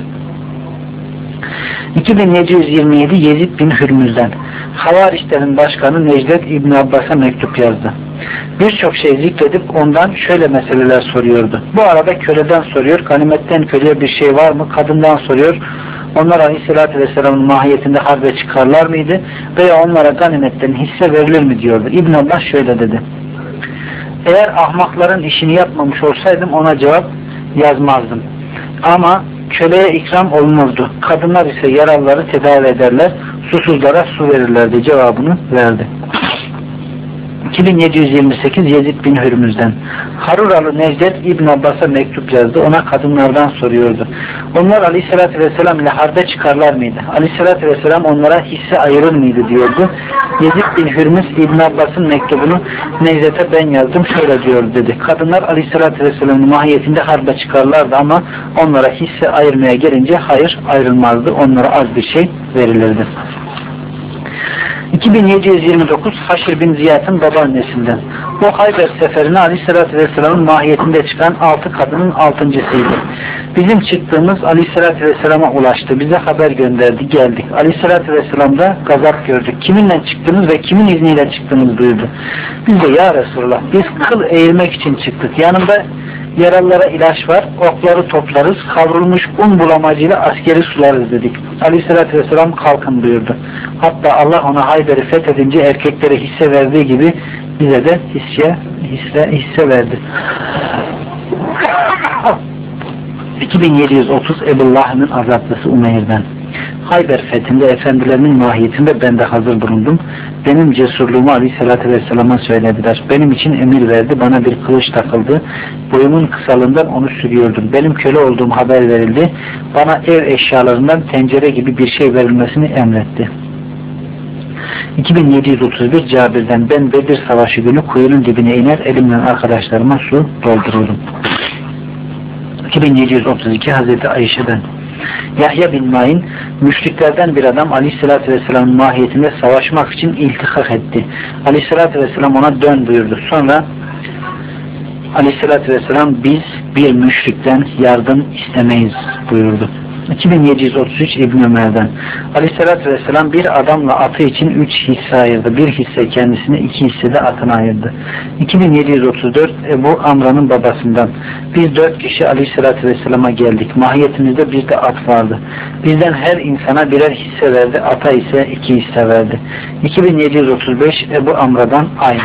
iki bin yedi yüz yirmi yedi Yezid bin Hürmüz'den Havarişlerin başkanı Necdet İbn Abbas'a mektup yazdı. Birçok şey zikredip ondan şöyle meseleler soruyordu. Bu arada köleden soruyor, ganimetten köleye bir şey var mı? Kadından soruyor. Onlar Aleyhisselatü Vesselam'ın mahiyetinde harbe çıkarlar mıydı? Veya onlara ganimetten hisse verilir mi diyordu. İbn Abbas şöyle dedi. Eğer ahmakların işini yapmamış olsaydım ona cevap yazmazdım. Ama köleye ikram olunurdu. Kadınlar ise yaralıları tedavi ederler, susuzlara su verirlerdi cevabını verdi. iki bin yedi yüz yirmi sekiz Yezid bin Hürmüz'den Haruralı Necdet İbn Abbas'a mektup yazdı. Ona kadınlardan soruyordu. Onlar Aleyhisselatü Vesselam ile harbe çıkarlar mıydı? Aleyhisselatü Vesselam onlara hisse ayırır mıydı diyordu. Yezid bin Hürmüz İbn Abbas'ın mektubunu Necdet'e ben yazdım. Şöyle diyordu dedi. Kadınlar Aleyhisselatü Vesselam'ın mahiyetinde harbe çıkarlardı ama onlara hisse ayırmaya gelince hayır ayrılmazdı. Onlara az bir şey verilirdi. iki bin yedi yüz yirmi dokuz Haşr bin Ziyad'ın babaannesinden. Bu Hayber seferine Aleyhisselatü Vesselam'ın mahiyetinde çıkan altı kadının altıncısıydı. Bizim çıktığımız Aleyhisselatü Vesselam'a ulaştı. Bize haber gönderdi. Geldik. Aleyhisselatü Vesselam'da gazap gördük. Kiminle çıktınız ve kimin izniyle çıktınız buyurdu. Biz de ya Resulullah biz kıl eğilmek için çıktık. Yanımda yaralılara ilaç var, okları toplarız, kavrulmuş un bulamacıyla askeri sularız dedik. Aleyhissalatü vesselam kalkın buyurdu. Hatta Allah ona Hayber'i fethedince erkeklere hisse verdiği gibi bize de hisse, hisse, hisse verdi. iki bin yedi yüz otuz Ebu Lahm'ın azatlısı Umeyr'den. Hayber fethinde efendilerinin mahiyetinde ben de hazır bulundum. Benim cesurluğumu Aleyhisselatü Vesselam'a söylediler. Benim için emir verdi. Bana bir kılıç takıldı. Boyumun kısalığından onu sürüyordum. Benim köle olduğum haber verildi. Bana ev eşyalarından tencere gibi bir şey verilmesini emretti. iki bin yedi yüz otuz bir Cabir'den ben Bedir Savaşı günü kuyunun dibine iner elimle arkadaşlarıma su dolduruyorum. iki bin yedi yüz otuz iki Hazreti Ayşe'den Yahya bin Ma'in müşriklerden bir adam Aleyhisselatü Vesselam'ın mahiyetinde savaşmak için iltikak etti. Aleyhisselatü Vesselam ona dön buyurdu. Sonra Aleyhisselatü Vesselam biz bir müşrikten yardım istemeyiz buyurdu. iki bin yedi yüz otuz üç İbn Ömer'den Aleyhisselatü Vesselam bir adamla atı için üç hisse ayırdı. Bir hisse kendisine, iki hisse de atına ayırdı. iki bin yedi yüz otuz dört Ebu Amra'nın babasından biz dört kişi Aleyhisselatü Vesselam'a geldik. Mahiyetimizde bir de at vardı. Bizden her insana birer hisse verdi. Ata ise iki hisse verdi. iki bin yedi yüz otuz beş Ebu Amra'dan aynı.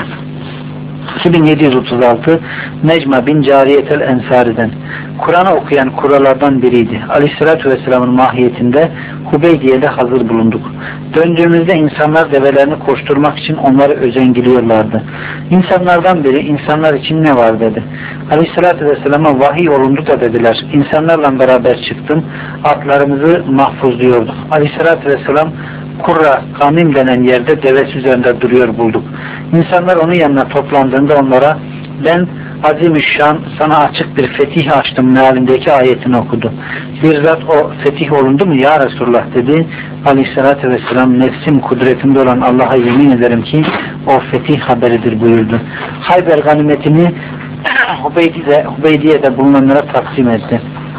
iki bin yedi yüz otuz altı Necma bin Cariyetel Ensari'den Kur'an'ı okuyan kurallardan biriydi. Aleyhissalatü Vesselam'ın mahiyetinde Hubeydiye'de hazır bulunduk. Döndüğümüzde insanlar develerini koşturmak için onları özengiliyorlardı. İnsanlardan biri insanlar için ne var dedi. Aleyhissalatü Vesselam'a vahiy olundu da dediler. İnsanlarla beraber çıktım. Atlarımızı mahfuzluyorduk. Aleyhissalatü Vesselam Kurra Kamim denen yerde devesi üzerinde duruyor bulduk. İnsanlar onun yanına toplandığında onlara ben Azimüşşan sana açık bir fetih açtım mealindeki ayetini okudu. Bir zat o fetih olundu mu ya Resulullah dedi. Aleyhissalatü vesselam nefsim kudretinde olan Allah'a yemin ederim ki o fetih haberidir buyurdu. Hayber ganimetini Hubeydiye'de, Hubeydiye'de bulunanlara taksim etti.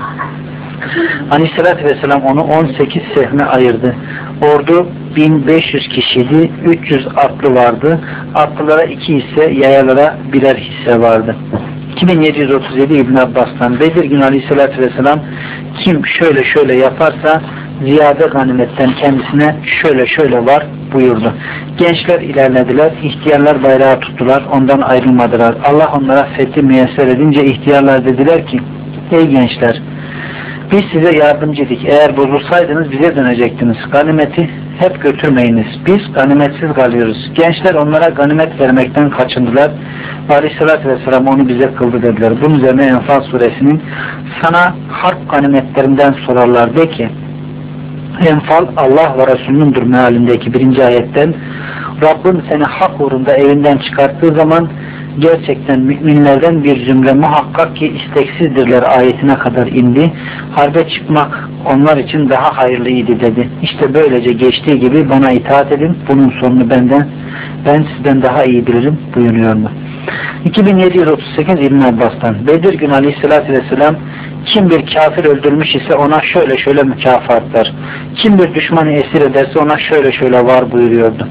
Aleyhissalatü vesselam onu on sekiz sehme ayırdı. Ordu bin beş yüz kişiydi. üç yüz atlı vardı. Atlılara iki hisse, yayalara birer hisse vardı. iki bin yedi yüz otuz yedi İbn Abbas'tan Bedir günü Aleyhissalatü vesselam kim şöyle şöyle yaparsa ziyade ganimetten kendisine şöyle şöyle var buyurdu. Gençler ilerlediler. İhtiyarlar bayrağı tuttular. Ondan ayrılmadılar. Allah onlara fethi müyesser edince ihtiyarlar dediler ki ey gençler biz size yardımcıydık. Eğer bozulsaydınız bize dönecektiniz. Ganimeti hep götürmeyiniz. Biz ganimetsiz kalıyoruz. Gençler onlara ganimet vermekten kaçındılar. Aleyhissalatü vesselam onu bize kıldı dediler. Bunun üzerine Enfal suresinin sana harp ganimetlerinden sorarlar de ki Enfal Allah ve Resulünündür mealindeki birinci ayetten Rabbim seni hak uğrunda evinden çıkarttığı zaman gerçekten müminlerden bir cümle muhakkak ki isteksizdirler ayetine kadar indi. Harbe çıkmak onlar için daha hayırlıydı dedi. İşte böylece geçtiği gibi bana itaat edin. Bunun sonunu benden ben sizden daha iyi bilirim buyuruyordu. iki bin yedi yüz otuz sekiz İbn Abbas'tan Bedir günü Aleyhisselatü Vesselam kim bir kafir öldürmüş ise ona şöyle şöyle mükafatlar. Kim bir düşmanı esir ederse ona şöyle şöyle var buyuruyordu.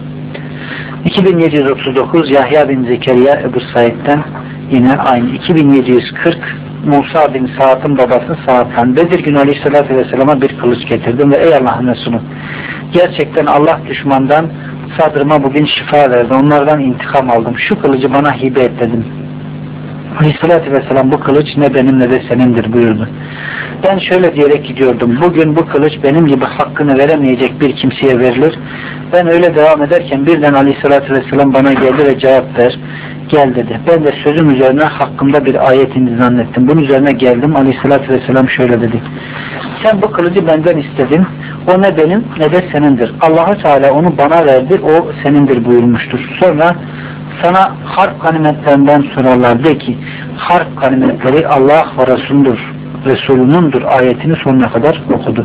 iki bin yedi yüz otuz dokuz Yahya bin Zekeriya Ebu Said'den yine aynı. iki bin yedi yüz kırk Musa bin Sa'd'ın babası Sa'd'dan Bedir günü Aleyhisselatü Vesselam'a bir kılıç getirdim ve ey Allah'ın Resulü gerçekten Allah düşmandan sadrıma bugün şifa verdi. Onlardan intikam aldım. Şu kılıcı bana hibe et dedim. Aleyhissalatü vesselam bu kılıç ne benim ne de senindir buyurdu. Ben şöyle diyerek gidiyordum. Bugün bu kılıç benim gibi hakkını veremeyecek bir kimseye verilir. Ben öyle devam ederken birden Aleyhissalatü vesselam bana geldi ve cevap ver. Gel dedi. Ben de sözüm üzerine hakkımda bir ayet indi zannettim. Bunun üzerine geldim. Aleyhissalatü vesselam şöyle dedi. Sen bu kılıcı benden istedin. O ne benim ne de senindir. Allah-u Teala onu bana verdi. O senindir buyurmuştur. Sonra sana harp ganimetlerinden sorarlar de ki harp ganimetleri Allah ve Resulündür, Resulünündür ayetini sonuna kadar okudu.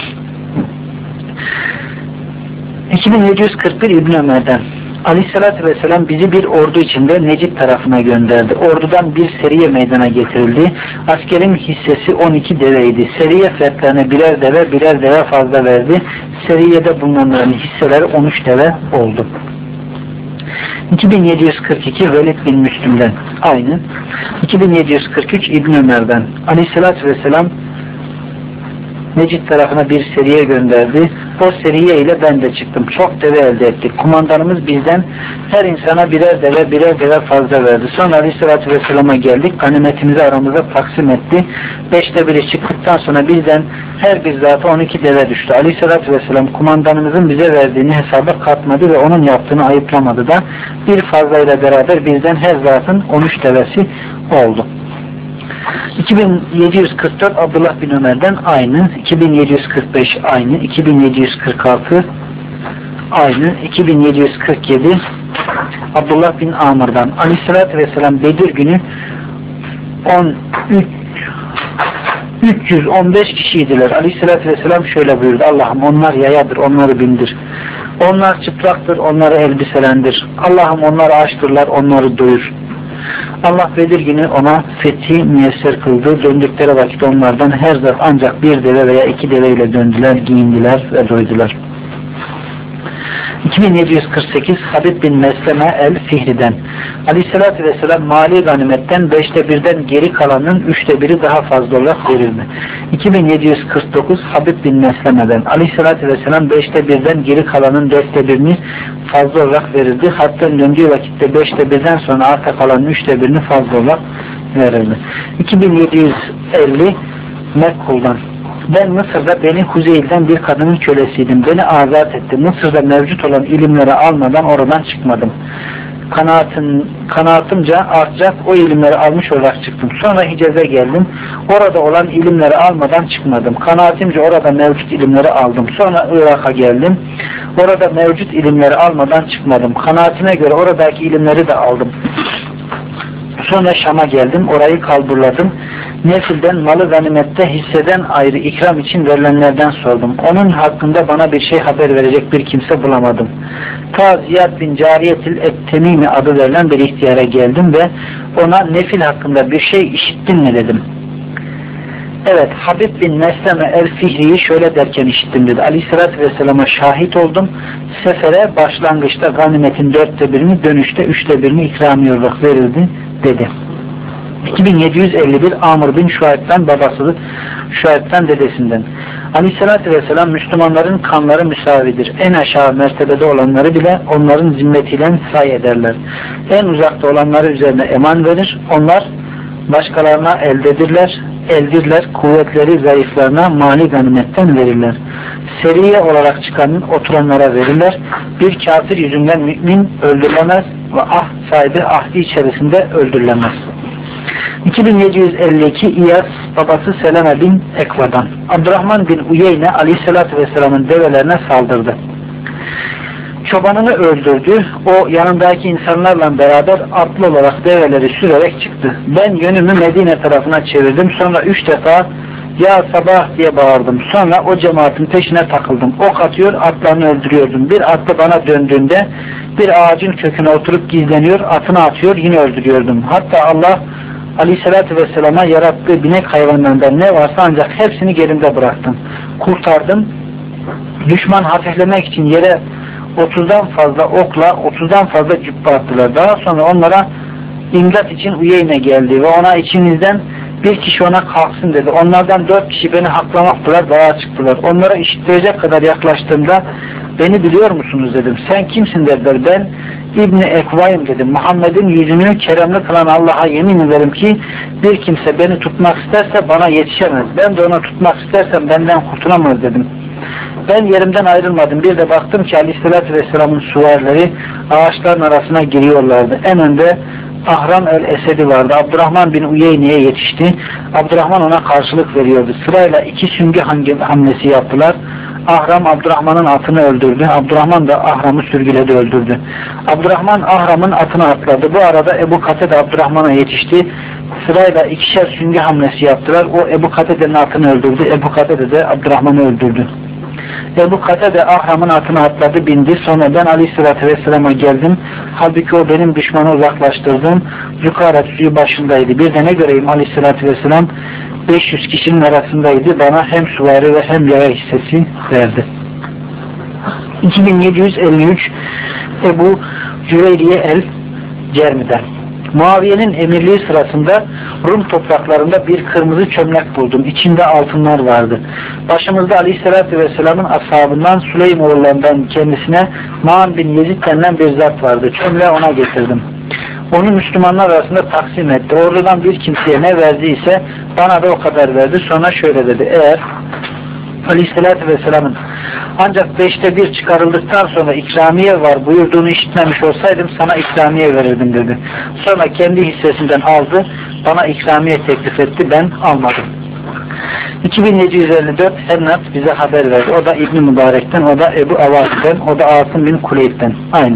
iki bin yedi yüz kırk bir İbn Ömer'den Aleyhissalatü vesselam bizi bir ordu içinde Necid tarafına gönderdi. Ordudan bir seriye meydana getirildi. Askerin hissesi on iki deveydi. Seriye fertlerine birer deve birer deve fazla verdi. Seriyede bulunanların hisseleri on üç deve oldu. iki bin yedi yüz kırk iki Velid bin Müslüm'den aynı. iki bin yedi yüz kırk üç İbn Ömer'den Aleyhissalatü vesselam Necid tarafına bir seriye gönderdi. O seriye ile ben de çıktım. Çok deve elde ettik. Kumandanımız bizden her insana birer deve birer deve fazla verdi. Sonra Aleyhisselatü Vesselam'a geldik. Ganimetimizi aramıza taksim etti. Beşte biri çıktıktan sonra bizden her bir zata on iki deve düştü. Aleyhisselatü Vesselam kumandanımızın bize verdiğini hesaba katmadı ve onun yaptığını ayıplamadı da bir fazlayla beraber bizden her zatın on üç devesi oldu. iki bin yedi yüz kırk dört Abdullah bin Ömer'den aynı, iki bin yedi yüz kırk beş aynı, iki bin yedi yüz kırk altı aynı, iki bin yedi yüz kırk yedi Abdullah bin Amr'dan Aleyhisselatü Vesselam Bedir günü üç yüz on beş kişiydiler. Aleyhisselatü Vesselam şöyle buyurdu: Allah'ım onlar yayadır, onları bindir. Onlar çıplaktır, onları elbiselendir. Allah'ım onları açtırlar, onları doyur. Allah Bedir günü ona fethi müyesser kıldı. Döndükleri vakit onlardan her zat ancak bir deve veya iki deve ile döndüler, giyindiler ve doydular. iki bin yedi yüz kırk sekiz Habib bin Mesleme el-Fihri'den Aleyhisselatü Vesselam mali ganimetten beşte birden geri kalanın üçte biri daha fazla olarak verildi. iki bin yedi yüz kırk dokuz Habib bin Mesleme'den Aleyhisselatü Vesselam beşte birden geri kalanın dörtte birini fazla olarak verildi. Hatta döndüğü vakitte beşte birden sonra arta kalanın üçte birini fazla olarak verildi. iki bin yedi yüz elli Mekkul'dan ben Mısır'da Beni Huzeyl'den bir kadının kölesiydim. Beni azat etti. Mısır'da mevcut olan ilimleri almadan oradan çıkmadım. Kanaatim, kanaatimce artacak o ilimleri almış olarak çıktım. Sonra Hicaz'a geldim. Orada olan ilimleri almadan çıkmadım. Kanaatimce orada mevcut ilimleri aldım. Sonra Irak'a geldim. Orada mevcut ilimleri almadan çıkmadım. Kanaatime göre oradaki ilimleri de aldım. Sonra Şam'a geldim. Orayı kalburladım. Nefilden, malı ganimette hisseden ayrı ikram için verilenlerden sordum. Onun hakkında bana bir şey haber verecek bir kimse bulamadım. Ta Ziyad bin Cariyetil Et-Temimi adı verilen bir ihtiyara geldim ve ona nefil hakkında bir şey işittin mi dedim. Evet, Habib bin Mesleme el-Fihri'yi şöyle derken işittim dedi. Aleyhissalatü Vesselam'a şahit oldum. Sefere başlangıçta ganimetin dörtte birini, dönüşte üçte birini ikramiye olarak verildi dedi. iki bin yedi yüz elli bir Amr bin Şuayb'den babası, Şuayb'den dedesinden. Aleyhissalatü Vesselam Müslümanların kanları müsavidir. En aşağı mertebede olanları bile onların zimmetiyle say ederler. En uzakta olanları üzerine eman verir. Onlar başkalarına eldedirler. Eldirler, kuvvetleri zayıflarına mali ganimetten verirler. Seriye olarak çıkanın oturanlara verirler. Bir kafir yüzünden mümin öldürülemez ve ah sahibi ahdi içerisinde öldürülemez. iki bin yedi yüz elli iki İyas babası Seleme bin Ekva'dan Abdurrahman bin Uyeyne Aleyhisselatü Vesselam'ın develerine saldırdı. Çobanını öldürdü. O yanındaki insanlarla beraber atlı olarak develeri sürerek çıktı. Ben yönümü Medine tarafına çevirdim. Sonra üç defa ya sabah diye bağırdım. Sonra o cemaatin peşine takıldım. Ok atıyor, atlarını öldürüyordum. Bir atlı bana döndüğünde bir ağacın köküne oturup gizleniyor, atını atıyor, yine öldürüyordum. Hatta Allah Aleyhisselatü Vesselam'a yarattığı binek hayvanlarından ne varsa ancak hepsini gerimde bıraktım. Kurtardım. Düşman hafiflemek için yere otuzdan fazla okla, otuzdan fazla cübbe attılar. Daha sonra onlara imdat için Uyeyne geldi ve ona içinizden bir kişi ona kalksın dedi. Onlardan dört kişi beni haklamaktılar, dağa çıktılar. Onlara işittirecek kadar yaklaştığımda beni biliyor musunuz dedim. Sen kimsin dediler. Ben İbni Ekva'yım dedim. Muhammed'in yüzünü keremli kılan Allah'a yemin ederim ki bir kimse beni tutmak isterse bana yetişemez. Ben de ona tutmak istersem benden kurtulamaz dedim. Ben yerimden ayrılmadım. Bir de baktım ki Aleyhisselatü Vesselam'ın süvarileri ağaçların arasına giriyorlardı. En önde Ahram el-Esedi vardı. Abdurrahman bin Uyeyne'ye yetişti. Abdurrahman ona karşılık veriyordu. Sırayla iki süngü hamlesi yaptılar. Ahram Abdurrahman'ın atını öldürdü. Abdurrahman da Ahram'ı sürgüledi, öldürdü. Abdurrahman Ahram'ın atını atladı. Bu arada Ebu Katede Abdurrahman'a yetişti. Sırayla ikişer süngü hamlesi yaptılar. O Ebu Katede'nin atını öldürdü. Ebu Katede de Abdurrahman'ı öldürdü. Ebu Katede Ahram'ın atını atladı, bindi. Sonra ben Aleyhisselatü Vesselam'a geldim. Halbuki o benim düşmanı uzaklaştırdığım Zükaret suyu başındaydı. Bir de ne göreyim Aleyhisselatü Vesselam beş yüz kişinin arasındaydı. Bana hem süvari ve hem yaya hissesi verdi. iki bin yedi yüz elli üç Ebu Cüreyriye el-Cermi'den Muaviye'nin emirliği sırasında Rum topraklarında bir kırmızı çömlek buldum. İçinde altınlar vardı. Başımızda Aleyhisselatü Vesselam'ın ashabından Süleym oğullarından kendisine Ma'an bin Yezid denilen bir zat vardı. Çömleği ona getirdim. Onu Müslümanlar arasında taksim etti. Oradan bir kimseye ne verdiyse bana da o kadar verdi. Sonra şöyle dedi. Eğer Aleyhisselatü Vesselam'ın ancak beşte bir çıkarıldıktan sonra ikramiye var buyurduğunu işitmemiş olsaydım sana ikramiye verirdim dedi. Sonra kendi hissesinden aldı. Bana ikramiye teklif etti. Ben almadım. iki bin yedi yüz elli dört Hennat bize haber verdi. O da İbn-i Mübarek'ten, o da Ebu Avaz'den, o da Asım bin Kuleyb'den. Aynı.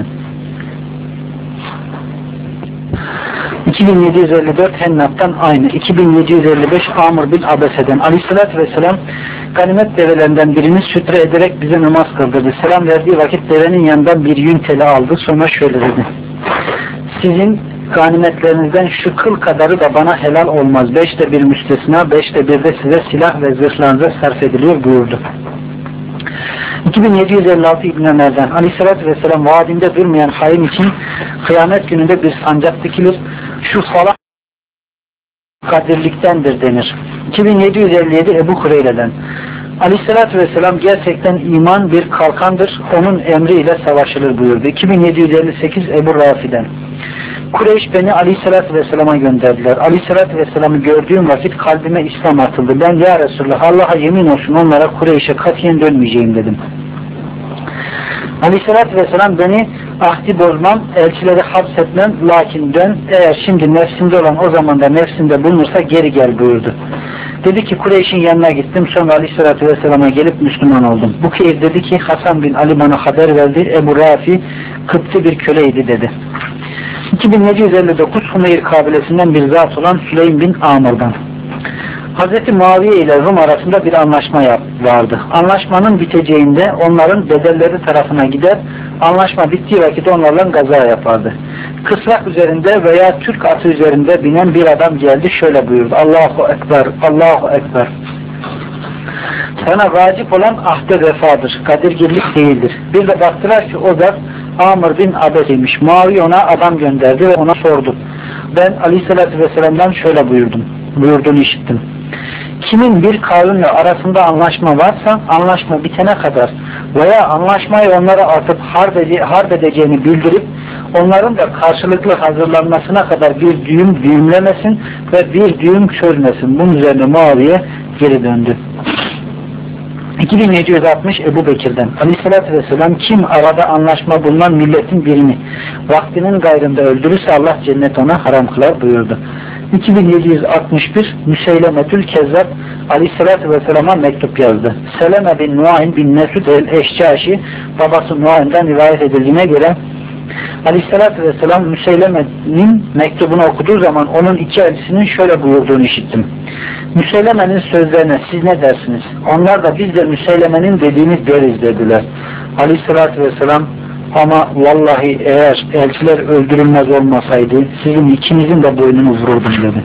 iki bin yedi yüz elli dört Hennat'tan aynı. iki bin yedi yüz elli beş Amr bin Abese'den. Aleyhissalatü Vesselam ganimet develerinden birini sütre ederek bize namaz kıldırdı. Selam verdiği vakit devenin yanından bir yün teli aldı. Sonra şöyle dedi. Sizin ganimetlerinizden şu kıl kadarı da bana helal olmaz. Beşte bir müstesna, beşte bir de size silah ve zırhlarınıza sarf ediliyor buyurdu. iki bin yedi yüz elli altı İbn Ömer'den Aleyhisselatü Vesselam vaadinde durmayan hain için kıyamet gününde bir sancak dikilir. Şu falan kadirliktendir denir. iki bin yedi yüz elli yedi Ebu Hureyre'den Aleyhisselatü Vesselam gerçekten iman bir kalkandır. Onun emriyle savaşılır buyurdu. iki bin yedi yüz elli sekiz Ebu Rafi'den Kureyş beni Aleyhisselatü Vesselam'a gönderdiler. Aleyhisselatü Vesselam'ı gördüğüm vakit kalbime İslam atıldı. Ben ya Resulullah Allah'a yemin olsun onlara Kureyş'e katiyen dönmeyeceğim dedim. Aleyhisselatü Vesselam beni ahdi bozmam, elçileri hapsetmem, lakin dön, eğer şimdi nefsinde olan o zaman da nefsinde bulunursa geri gel buyurdu. Dedi ki Kureyş'in yanına gittim, sonra Aleyhisselatü Vesselam'a gelip Müslüman oldum. Bu kez dedi ki Hasan bin Ali bana haber verdi, Ebu Rafi Kıpti bir köleydi dedi. iki bin yedi yüz elli dokuz Hümeyr kabilesinden bir zat olan Süleym bin Amr'dan Hazreti Muaviye ile Rum arasında bir anlaşma vardı. Anlaşmanın biteceğinde onların bedelleri tarafına gider, anlaşma bittiği vakit onlarla gaza yapardı. Kısrak üzerinde veya Türk atı üzerinde binen bir adam geldi, şöyle buyurdu: Allahu Ekber, Allahu Ekber. Sana vacip olan ahde vefadır, kadirgirlik değildir. Bir de baktılar ki o zat Amr bin Abed'iymiş. Muaviye ona adam gönderdi ve ona sordu. Ben Aleyhisselatü Vesselam'dan şöyle buyurdum, buyurduğunu işittim. Kimin bir kavimle arasında anlaşma varsa anlaşma bitene kadar veya anlaşmayı onlara atıp harp, ede harp edeceğini bildirip onların da karşılıklı hazırlanmasına kadar bir düğüm düğümlemesin ve bir düğüm çözmesin. Bunun üzerine Muaviye geri döndü. iki bin yedi yüz altmış Ebu Bekir'den Aleyhisselatü Vesselam kim arada anlaşma bulunan milletin birini vaktinin gayrında öldürürse Allah cennet ona haram kılar buyurdu. iki bin yedi yüz altmış bir Müseylemetül Kezzab Aleyhisselatü Vesselam'a mektup yazdı. Seleme bin Nuaym bin Mesud el-Eşcaşi babası Nuaym'dan rivayet edildiğine göre Aleyhisselatü Vesselam Müseyleme'nin mektubunu okuduğu zaman onun iki elçisinin şöyle buyurduğunu işittim. Müseyleme'nin sözlerine siz ne dersiniz? Onlar da biz de Müseyleme'nin dediğini deriz dediler. Aleyhisselatü Vesselam ama vallahi eğer elçiler öldürülmez olmasaydı sizin ikinizin de boynunu vururdum dedi.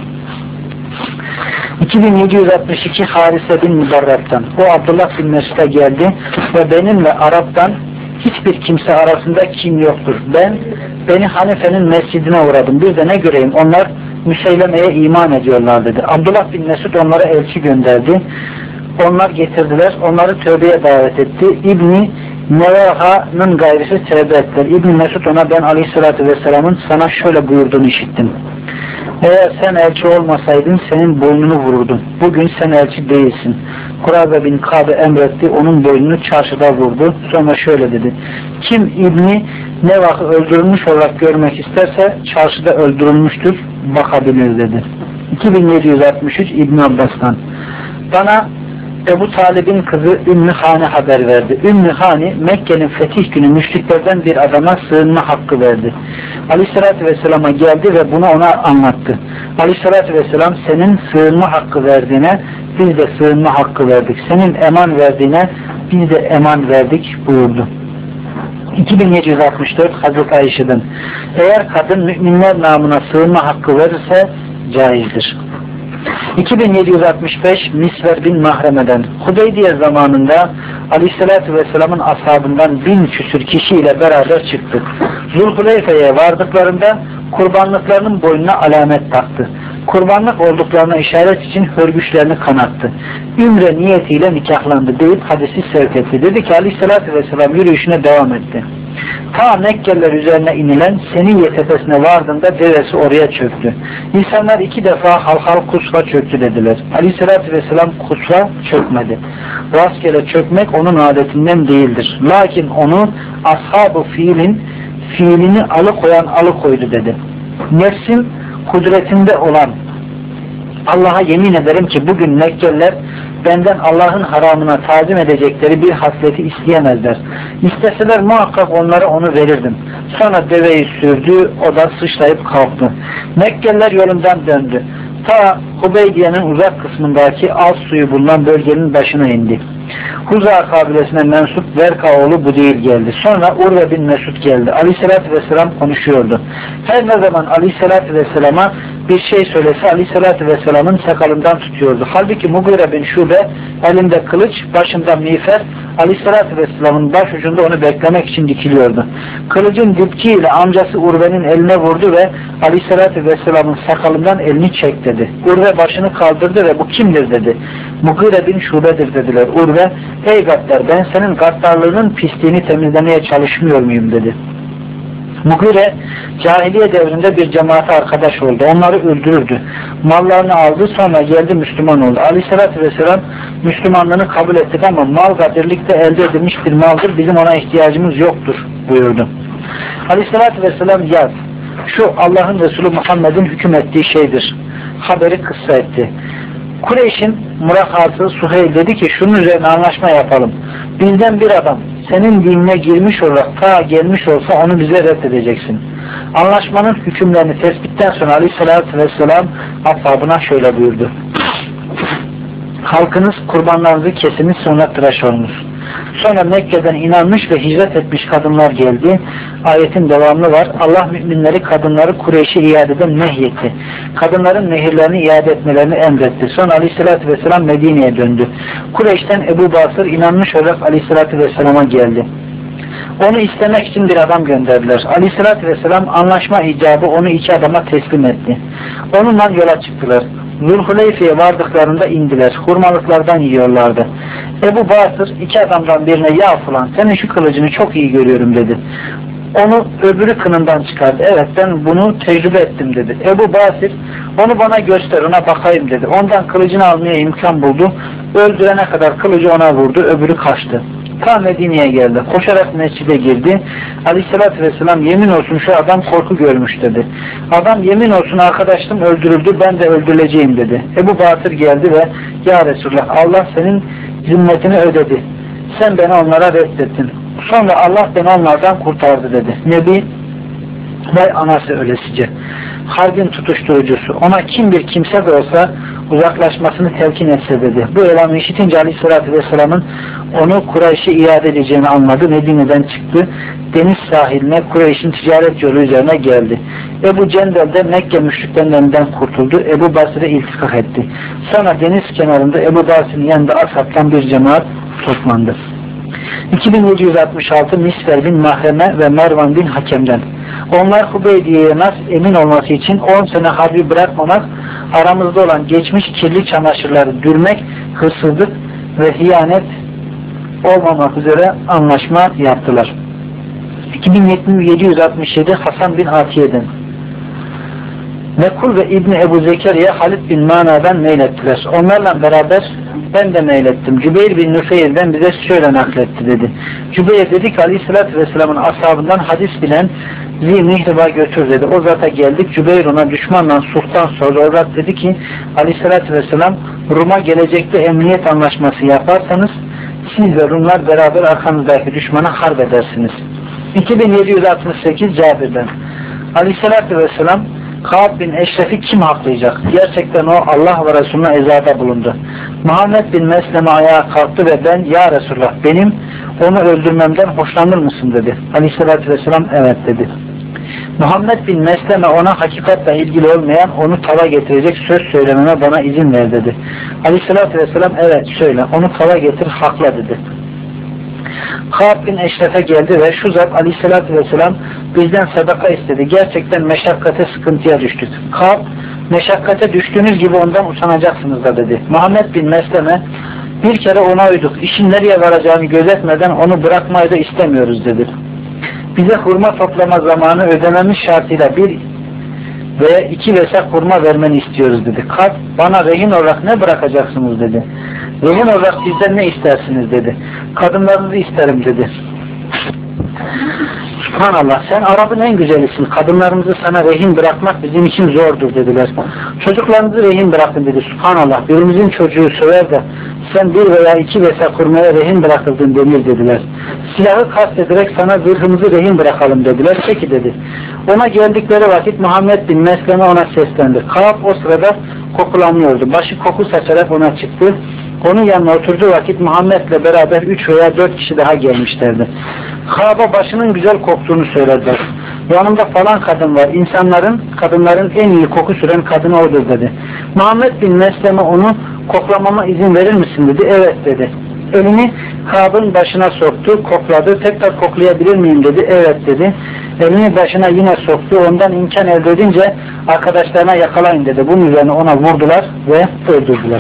iki bin yedi yüz altmış iki Harise bin Mübarrek'ten o Abdullah bin Mesud'a geldi ve benimle Arap'tan hiçbir kimse arasında kim yoktur. Ben Beni Hanife'nin mescidine uğradım. Bir de ne göreyim onlar Müseyleme'ye iman ediyorlar dedi. Abdullah bin Mesud onlara elçi gönderdi. Onlar getirdiler. Onları tövbeye davet etti. İbni Nevaha'nın gayrisi tövbe ettiler. İbni Mesud ona ben Aleyhisselatü Vesselam'ın sana şöyle buyurduğunu işittim. Eğer sen elçi olmasaydın senin boynunu vururdum. Bugün sen elçi değilsin. Kurabe bin Kabe emretti. Onun boynunu çarşıda vurdu. Sonra şöyle dedi. Kim İbni Nevah'ı öldürülmüş olarak görmek isterse çarşıda öldürülmüştür. Bakabilir dedi. iki bin yedi yüz altmış üç İbn Abbas'tan bana Ebu Talib'in kızı Ümmü Hane haber verdi. Ümmü Hane Mekke'nin fetih günü müşriklerden bir adama sığınma hakkı verdi. Aleyhissalatü Vesselam'a geldi ve bunu ona anlattı. Aleyhissalatü Vesselam senin sığınma hakkı verdiğine biz de sığınma hakkı verdik. Senin eman verdiğine biz de eman verdik buyurdu. iki bin yedi yüz altmış dört Hazreti Ayşe'den eğer kadın müminler namına sığınma hakkı verirse caizdir. iki bin yedi yüz altmış beş Misver bin Mahreme'den Hudeybiye zamanında Aleyhisselatü Vesselam'ın ashabından bin küsür kişiyle beraber çıktık. Zulhuleyfe'ye vardıklarında kurbanlıklarının boynuna alamet taktı. Kurbanlık olduklarına işaret için hörgüçlerini kanattı. Ümre niyetiyle nikahlandı deyip hadisi sevk etti. Dedi ki Aleyhisselatü Vesselam yürüyüşüne devam etti. Ta Mekkeliler üzerine inilen Seniyye tepesine vardığında devesi oraya çöktü. İnsanlar iki defa halhal kusva çöktü dediler. Aleyhisselatü Vesselam kusva çökmedi. Rastgele çökmek onun adetinden değildir. Lakin onu ashab-ı fiilin fiilini alıkoyan alıkoydu dedi. Nefsim kudretinde olan Allah'a yemin ederim ki bugün Mekkeliler benden Allah'ın haramına tazim edecekleri bir hasleti isteyemezler. İsteseler muhakkak onlara onu verirdim. Sonra deveyi sürdü, o da sıçrayıp kalktı. Mekkeliler yolundan döndü. Ta Hubeydiye'nin uzak kısmındaki az suyu bulunan bölgenin başına indi. Huza kabilesine mensup Verka oğlu Budeyl geldi. Sonra Urve bin Mesud geldi. Aleyhissalatü vesselam konuşuyordu. Her ne zaman Aleyhissalatü vesselama bir şey söylese Aleyhissalatü vesselamın sakalından tutuyordu. Halbuki Mugire bin Şube elinde kılıç, başında miğfer, Aleyhissalatü vesselamın baş ucunda onu beklemek için dikiliyordu. Kılıcın dipçiyle amcası Urve'nin eline vurdu ve Aleyhissalatü vesselamın sakalından elini çek dedi. Urve başını kaldırdı ve bu kimdir dedi. Mugire bin Şube'dir dediler. Urve, ey gaddar, ben senin gaddarlığının pisliğini temizlemeye çalışmıyor muyum dedi. Mugire cahiliye devrinde bir cemaate arkadaş oldu. Onları öldürürdü. Mallarını aldı, sonra geldi Müslüman oldu. Aleyhissalatü vesselam Müslümanlığını kabul ettik ama mal gadirlikte elde edilmiş bir maldır. Bizim ona ihtiyacımız yoktur buyurdu. Aleyhissalatü vesselam yaz. Şu Allah'ın Resulü Muhammed'in hüküm ettiği şeydir. Haberi kıssa etti. Kureyş'in mürakası Suheyl dedi ki şunun üzerine anlaşma yapalım. Bizden bir adam senin dinine girmiş olarak ta gelmiş olsa onu bize reddedeceksin. Anlaşmanın hükümlerini tespitten sonra Aleyhisselatü Vesselam ashabına şöyle buyurdu. Halkınız kurbanlarınızı kesiniz, sonra tıraş olunuz. Sonra Mekke'den inanmış ve hicret etmiş kadınlar geldi. Ayetin devamlı var. Allah müminleri, kadınları Kureyş'e iadeden nehyetti. Kadınların nehirlerini iade etmelerini emretti. Sonra Aleyhisselatü Vesselam Medine'ye döndü. Kureyş'ten Ebu Basır inanmış olarak Aleyhisselatü Vesselam'a geldi. Onu istemek için bir adam gönderdiler. Aleyhisselatü Vesselam anlaşma icabı onu iki adama teslim etti. Onunla yola çıktılar. Zulhuleyfe'ye vardıklarında indiler. Hurmalıklardan yiyorlardı. Ebu Basır iki adamdan birine ya falan senin şu kılıcını çok iyi görüyorum dedi. Onu öbürü kınından çıkardı. Evet ben bunu tecrübe ettim dedi. Ebu Basır onu bana göster ona bakayım dedi. Ondan kılıcını almaya imkan buldu. Öldürene kadar kılıcı ona vurdu. Öbürü kaçtı. Ta Medine'ye geldi. Koşarak mescide girdi. Aleyhissalatü vesselam yemin olsun şu adam korku görmüş dedi. Adam yemin olsun arkadaşım öldürüldü ben de öldürüleceğim dedi. Ebu Basır geldi ve ya Resulullah Allah senin zimmetini ödedi. Sen beni onlara reddettin. Sonra Allah beni onlardan kurtardı dedi. Nebi vay anası ölesice. Harbin tutuşturucusu. Ona kim bir kimse de olsa uzaklaşmasını telkin etse dedi. Bu elamı işitince Aleyhisselatü Vesselam'ın onu Kureyş'e iade edeceğini anladı. Medine'den çıktı. Deniz sahiline Kureyş'in ticaret yolu üzerine geldi. Ebu Cendel de Mekke müşriklerinden kurtuldu. Ebu Basır'e iltifak etti. Sonra deniz kenarında Ebu Basır'ın yanında ashabtan bir cemaat toplandı. iki bin yedi yüz altmış altı Misver bin Mahreme ve Mervan bin Hakem'den. Onlar Hubeydiye'ye nas emin olması için on sene harbi bırakmamak, aramızda olan geçmiş kirli çamaşırları dürmek, hırsızlık ve hiyanet olmamak üzere anlaşma yaptılar. iki bin yedi yüz altmış yedi Hasan bin Atiye'den. Mekul ve İbni Ebu Zekeriye Halid bin Mana'dan meylettiler. Onlarla beraber ben de meylettim. Cübeyr bin Nüfeyr'den bize şöyle nakletti dedi. Cübeyr dedi ki Aleyhisselatü Vesselam'ın ashabından hadis bilen Zil-Nihrib'a götür dedi. O zata geldik. Cübeyr ona düşmanla sulhtan sordu. O zat dedi ki Aleyhisselatü Vesselam Rum'a gelecekte emniyet anlaşması yaparsanız siz ve Rumlar beraber arkanızdaki düşmana harp edersiniz. iki bin yedi yüz altmış sekiz Cabir'den. Aleyhisselatü Vesselam Kâb bin Eşref'i kim haklayacak? Gerçekten o Allah ve Resulüne ezada bulundu. Muhammed bin Mesleme ayağa kalktı ve ben ya Resulullah benim onu öldürmemden hoşlanır mısın dedi. Aleyhisselatü Vesselam evet dedi. Muhammed bin Mesleme ona hakikatle ilgili olmayan onu tava getirecek söz söylememe bana izin ver dedi. Aleyhisselatü Vesselam evet söyle onu tava getir hakla dedi. Kâb bin Eşref'e geldi ve şu zat Aleyhisselatü Vesselam bizden sadaka istedi. Gerçekten meşakkate sıkıntıya düştük. Kâb meşakkate düştüğünüz gibi ondan utanacaksınız da dedi. Muhammed bin Mesleme bir kere ona uyduk. İşin nereye varacağını gözetmeden onu bırakmayı da istemiyoruz dedi. Bize hurma toplama zamanı ödememiz şartıyla bir veya iki vesak hurma vermeni istiyoruz dedi. Kâb bana rehin olarak ne bırakacaksınız dedi. Rehin olarak sizden ne istersiniz dedi. Kadınlarınızı isterim dedi. Subhanallah sen Arap'ın en güzelisin. Kadınlarımızı sana rehin bırakmak bizim için zordur dediler. Çocuklarınızı rehin bırakın dedi. Subhanallah birimizin çocuğu söver de sen bir veya iki vesa kurmaya rehin bırakıldın denir dediler. Silahı kastederek sana zırhımızı rehin bırakalım dediler. Peki dedi. Ona geldikleri vakit Muhammed bin Mesleme ona seslendi. Kâb o sırada kokulanıyordu. Başı koku saçarak ona çıktı. Onun yanına oturduğu vakit Muhammed'le beraber üç veya dört kişi daha gelmişlerdi. Kâb'a başının güzel koktuğunu söylediler. Yanımda falan kadın var. İnsanların, kadınların en iyi koku süren kadını odur dedi. Muhammed bin Mesleme onu koklamama izin verir misin dedi. Evet dedi. Elini Kâb'ın başına soktu, kokladı. Tekrar koklayabilir miyim dedi. Evet dedi. Elini başına yine soktu. Ondan imkan elde edince arkadaşlarına yakalayın dedi. Bunun üzerine ona vurdular ve öldürdüler.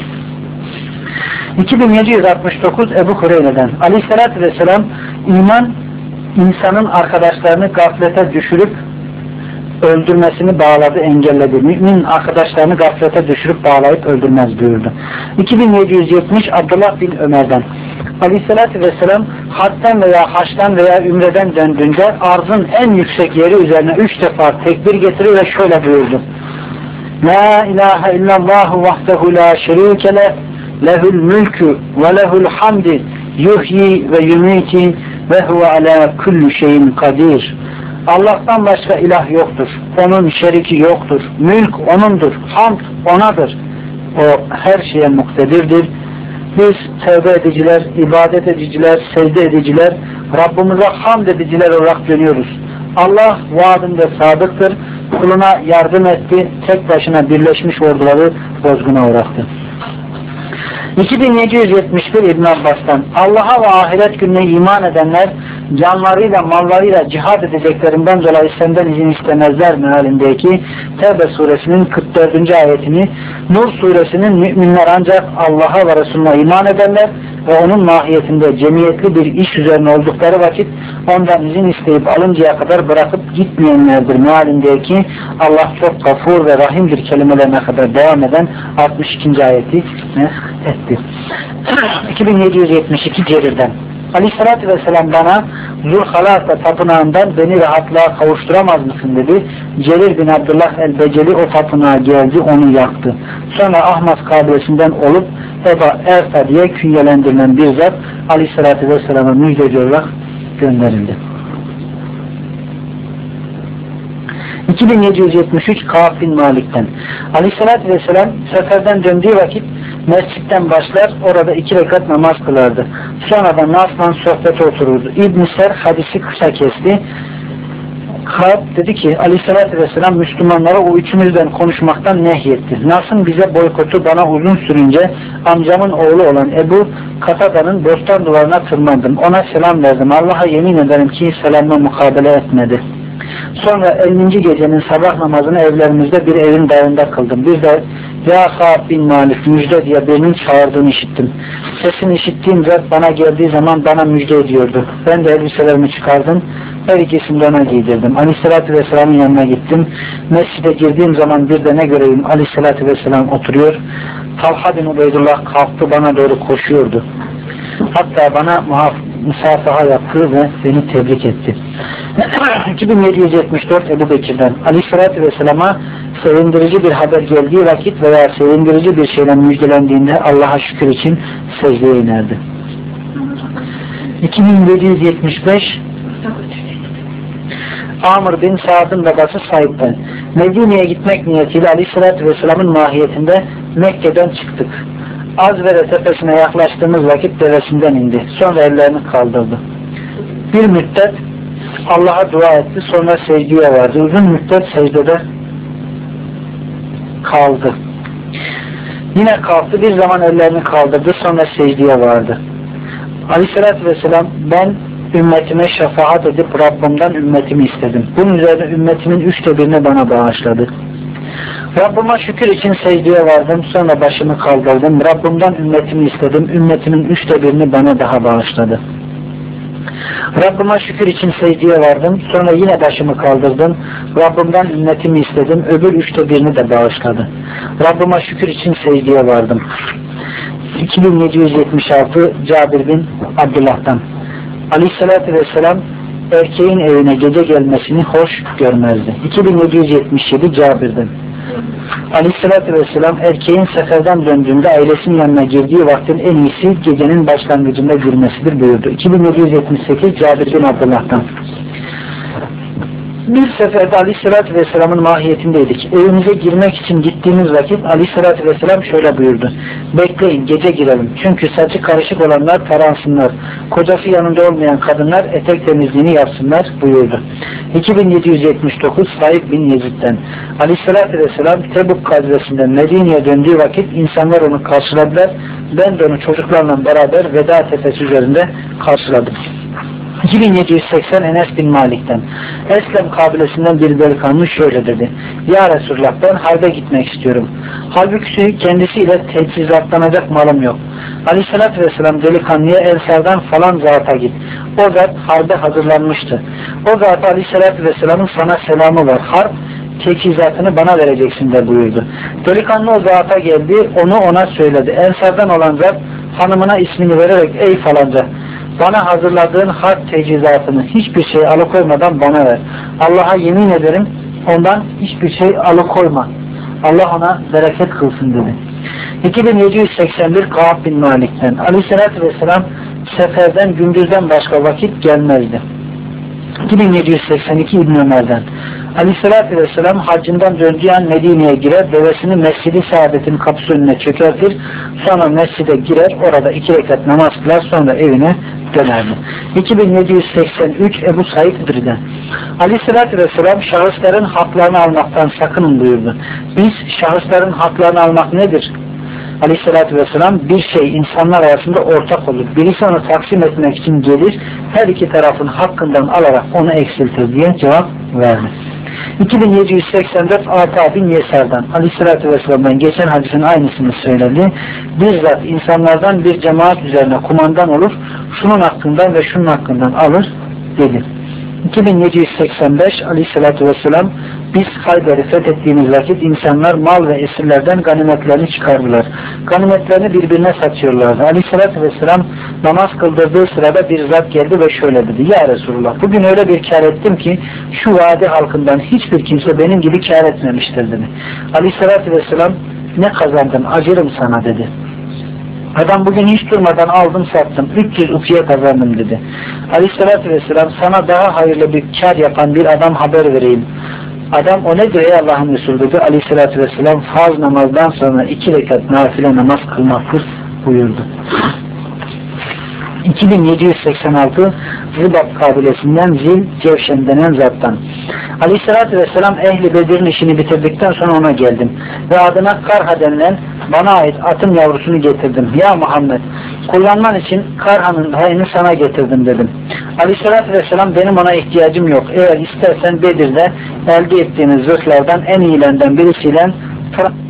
iki bin yedi yüz altmış dokuz Ebu Hureyre'den Aleyhisselatü Vesselam iman insanın arkadaşlarını gaflete düşürüp öldürmesini bağladı, engelledi. Mümin arkadaşlarını gaflete düşürüp bağlayıp öldürmez buyurdu. iki bin yedi yüz yetmiş Abdullah bin Ömer'den Aleyhisselatü Vesselam hadden veya haçtan veya ümreden döndüğünde arzın en yüksek yeri üzerine üç defa tekbir getirir ve şöyle buyurdu. La ilahe illallahu vahdehu la şerike leh lehul mülkü ve lehul hamdi yuhyi ve yumiti ve huve ala kulli şeyin kadir. Allah'tan başka ilah yoktur. Onun şeriki yoktur. Mülk O'nundur. Hamd O'nadır. O her şeye muktedirdir. Biz tevbe ediciler, ibadet ediciler, secde ediciler, Rabbimize hamd ediciler olarak dönüyoruz. Allah vaadinde sadıktır. Kuluna yardım etti. Tek başına birleşmiş orduları bozguna uğrattı. iki bin yedi yüz yetmiş bir İbn Abbas'tan Allah'a ve ahiret gününe iman edenler canlarıyla mallarıyla cihad edeceklerinden dolayı senden izin istemezler mealindeki Tevbe suresinin kırk dördüncü ayetini, Nur suresinin müminler ancak Allah'a ve Resulüne iman ederler ve onun mahiyetinde cemiyetli bir iş üzerine oldukları vakit ondan izin isteyip alıncaya kadar bırakıp gitmeyenlerdir mealindeki Allah çok gafur ve rahimdir kelimelerine kadar devam eden altmış ikinci ayeti etti. iki bin yedi yüz yetmiş iki Cerir'den Aleyhisselatü Vesselam bana Zulhalasa tapınağından beni rahatlığa kavuşturamaz mısın dedi. Cerir bin Abdullah el-Beceli o tapınağa geldi, onu yaktı. Sonra Ahmas kabilesinden olup Eba Erta diye künyelendirilen bir zat Aleyhisselatü Vesselam'a müjdeci olarak gönderildi. iki bin yedi yüz yetmiş üç Kâb bin Malik'ten Aleyhisselatü Vesselam seferden döndüğü vakit mescitten başlar, orada iki rekat namaz kılardı. Sonra da Nas'la sohbete otururdu. İbn-i Ser hadisi kısa kesti. Kâb dedi ki Aleyhisselatü Vesselam Müslümanlara o üçümüzden konuşmaktan nehyetti. Nas'ın bize boykotu bana uzun sürünce amcamın oğlu olan Ebu Katada'nın bostan duvarına tırmandım. Ona selam verdim. Allah'a yemin ederim ki selamla mukabele etmedi. Sonra ellinci gecenin sabah namazını evlerimizde bir evin dağında kıldım. Bir de Ya Kâb bin Malik müjde diye birinin çağırdığını işittim. Sesini işittiğim zat bana geldiği zaman bana müjde ediyordu. Ben de elbiselerimi çıkardım. Her ikisini de ona giydirdim. Aleyhisselatü Vesselam'ın yanına gittim. Mescide girdiğim zaman bir de ne göreyim Aleyhisselatü Vesselam oturuyor. Talha bin Ubeydullah kalktı bana doğru koşuyordu. Hatta bana musafaha yaptı ve beni tebrik etti. iki bin yedi yüz yetmiş dört Ebu Bekir'den Aleyhisselatü Vesselam'a sevindirici bir haber geldiği vakit veya sevindirici bir şeyle müjdelendiğinde Allah'a şükür için secdeye inerdi. iki bin yedi yüz yetmiş beş Amr bin Sa'd'ın babası Said'den Medine'ye gitmek niyetiyle Aleyhisselatü Vesselam'ın mahiyetinde Mekke'den çıktık. Azvere tepesine yaklaştığımız vakit devesinden indi. Sonra ellerini kaldırdı. Bir müddet Allah'a dua etti. Sonra secdeye vardı. Uzun müddet secdede kaldı. Yine kalktı. Bir zaman ellerini kaldırdı. Sonra secdeye vardı. Aleyhisselatü Vesselam ben ümmetime şefaat edip Rabbimden ümmetimi istedim. Bunun üzerine ümmetimin üçte birini bana bağışladı. Rabbime şükür için secdeye vardım. Sonra başımı kaldırdım. Rabbimden ümmetimi istedim. Ümmetimin üçte birini bana daha bağışladı. Rabbime şükür için secdeye vardım. Sonra yine başımı kaldırdım. Rabbimden ümmetimi istedim. Öbür üçte birini de bağışladı. Rabbime şükür için secdeye vardım. iki bin yedi yüz yetmiş altı Cabir bin Abdullah'tan Aleyhisselatü Vesselam erkeğin evine gece gelmesini hoş görmezdi. iki bin yedi yüz yetmiş yedi Cabir'den Aleyhissalatü vesselam erkeğin seferden döndüğünde ailesinin yanına girdiği vaktin en iyisi gecenin başlangıcında girmesidir buyurdu. iki bin yedi yüz yetmiş sekiz Cabir bin Abdullah'tan. Bir seferde Aleyhisselatü Vesselam'ın mahiyetindeydik. Evimize girmek için gittiğimiz vakit Aleyhisselatü Vesselam şöyle buyurdu. Bekleyin, gece girelim. Çünkü saçı karışık olanlar taransınlar. Kocası yanında olmayan kadınlar etek temizliğini yapsınlar buyurdu. iki bin yedi yüz yetmiş dokuz Said bin Yezid'den. Aleyhisselatü Vesselam Tebuk gazvesinden Medine'ye döndüğü vakit insanlar onu karşıladılar. Ben de onu çocuklarla beraber Veda tepesi üzerinde karşıladım. iki bin yedi yüz seksen Enes bin Malik'ten. Eslem kabilesinden bir delikanlı şöyle dedi. Ya Resulullah, ben harbe gitmek istiyorum. Halbuki kendisiyle teçhizatlanacak malım yok. Aleyhissalatü vesselam delikanlıya Ensardan falan zata git. O zat harbe hazırlanmıştı. O zat Aleyhissalatü vesselamın sana selamı var. Harp teçhizatını bana vereceksin de buyurdu. Delikanlı o zata geldi. Onu ona söyledi. Ensardan olan zat hanımına ismini vererek ey falanca, bana hazırladığın harp teçhizatını hiçbir şey alıkoymadan bana ver. Allah'a yemin ederim ondan hiçbir şey alıkoyma. Allah ona bereket kılsın dedi. iki bin yedi yüz seksen bir Kâb bin Malik'ten. Aleyhisselatü vesselam seferden gündüzden başka vakit gelmezdi. iki bin yedi yüz seksen iki İbn Ömer'den. Aleyhisselatü vesselam haccından döndüğü an Medine'ye girer, devesini Mescid-i Saadet'in kapısı önüne çökertir, sonra mescide girer, orada iki rekat namaz kılar, sonra evine dönerdi. iki bin yedi yüz seksen üç Ebu Said Hudri'den. Aleyhisselatü vesselam şahısların haklarını almaktan sakının buyurdu. Biz şahısların haklarını almak nedir? Aleyhisselatü vesselam bir şey insanlar arasında ortak olur. Birisi onu taksim etmek için gelir, her iki tarafın hakkından alarak onu eksiltir diye cevap verdi. iki bin yedi yüz seksen dört Ata bin Yesar'dan. Aleyhisselatü vesselam'dan geçen hadisin aynısını söyledi. Bizzat insanlardan bir cemaat üzerine kumandan olur, şunun hakkından ve şunun hakkından alır dedi. iki bin yedi yüz seksen beş Aleyhisselatü vesselam biz Hayber'i fethettiğimiz vakit insanlar mal ve esirlerden ganimetlerini çıkardılar. Ganimetlerini birbirine satıyorlardı. Aleyhisselatü vesselam namaz kıldırdığı sırada bir zat geldi ve şöyle dedi. Ya Resulullah, bugün öyle bir kâr ettim ki şu vadi halkından hiçbir kimse benim gibi kâr etmemiştir dedi. Aleyhisselatü vesselam ne kazandın, acırım sana dedi. Adam bugün hiç durmadan aldım sattım, üç yüz ukiye kazandım dedi. Aleyhisselatü vesselam sana daha hayırlı bir kâr yapan bir adam haber vereyim. Adam o nedir ey Allah'ın Resulü dedi. Aleyhisselatü vesselam farz namazdan sonra iki rekat nafile namaz kılmaktır buyurdu. iki bin yedi yüz seksen altı Zıbat kabilesinden Zil Cevşen denen zattan. Aleyhissalatü vesselam ehli Bedir'in işini bitirdikten sonra ona geldim. Ve adına Karha denilen bana ait atın yavrusunu getirdim. Ya Muhammed, kullanman için Karha'nın hayını sana getirdim dedim. Aleyhissalatü vesselam benim ona ihtiyacım yok. Eğer istersen Bedir'de elde ettiğiniz zırhlardan en iyilerinden birisiyle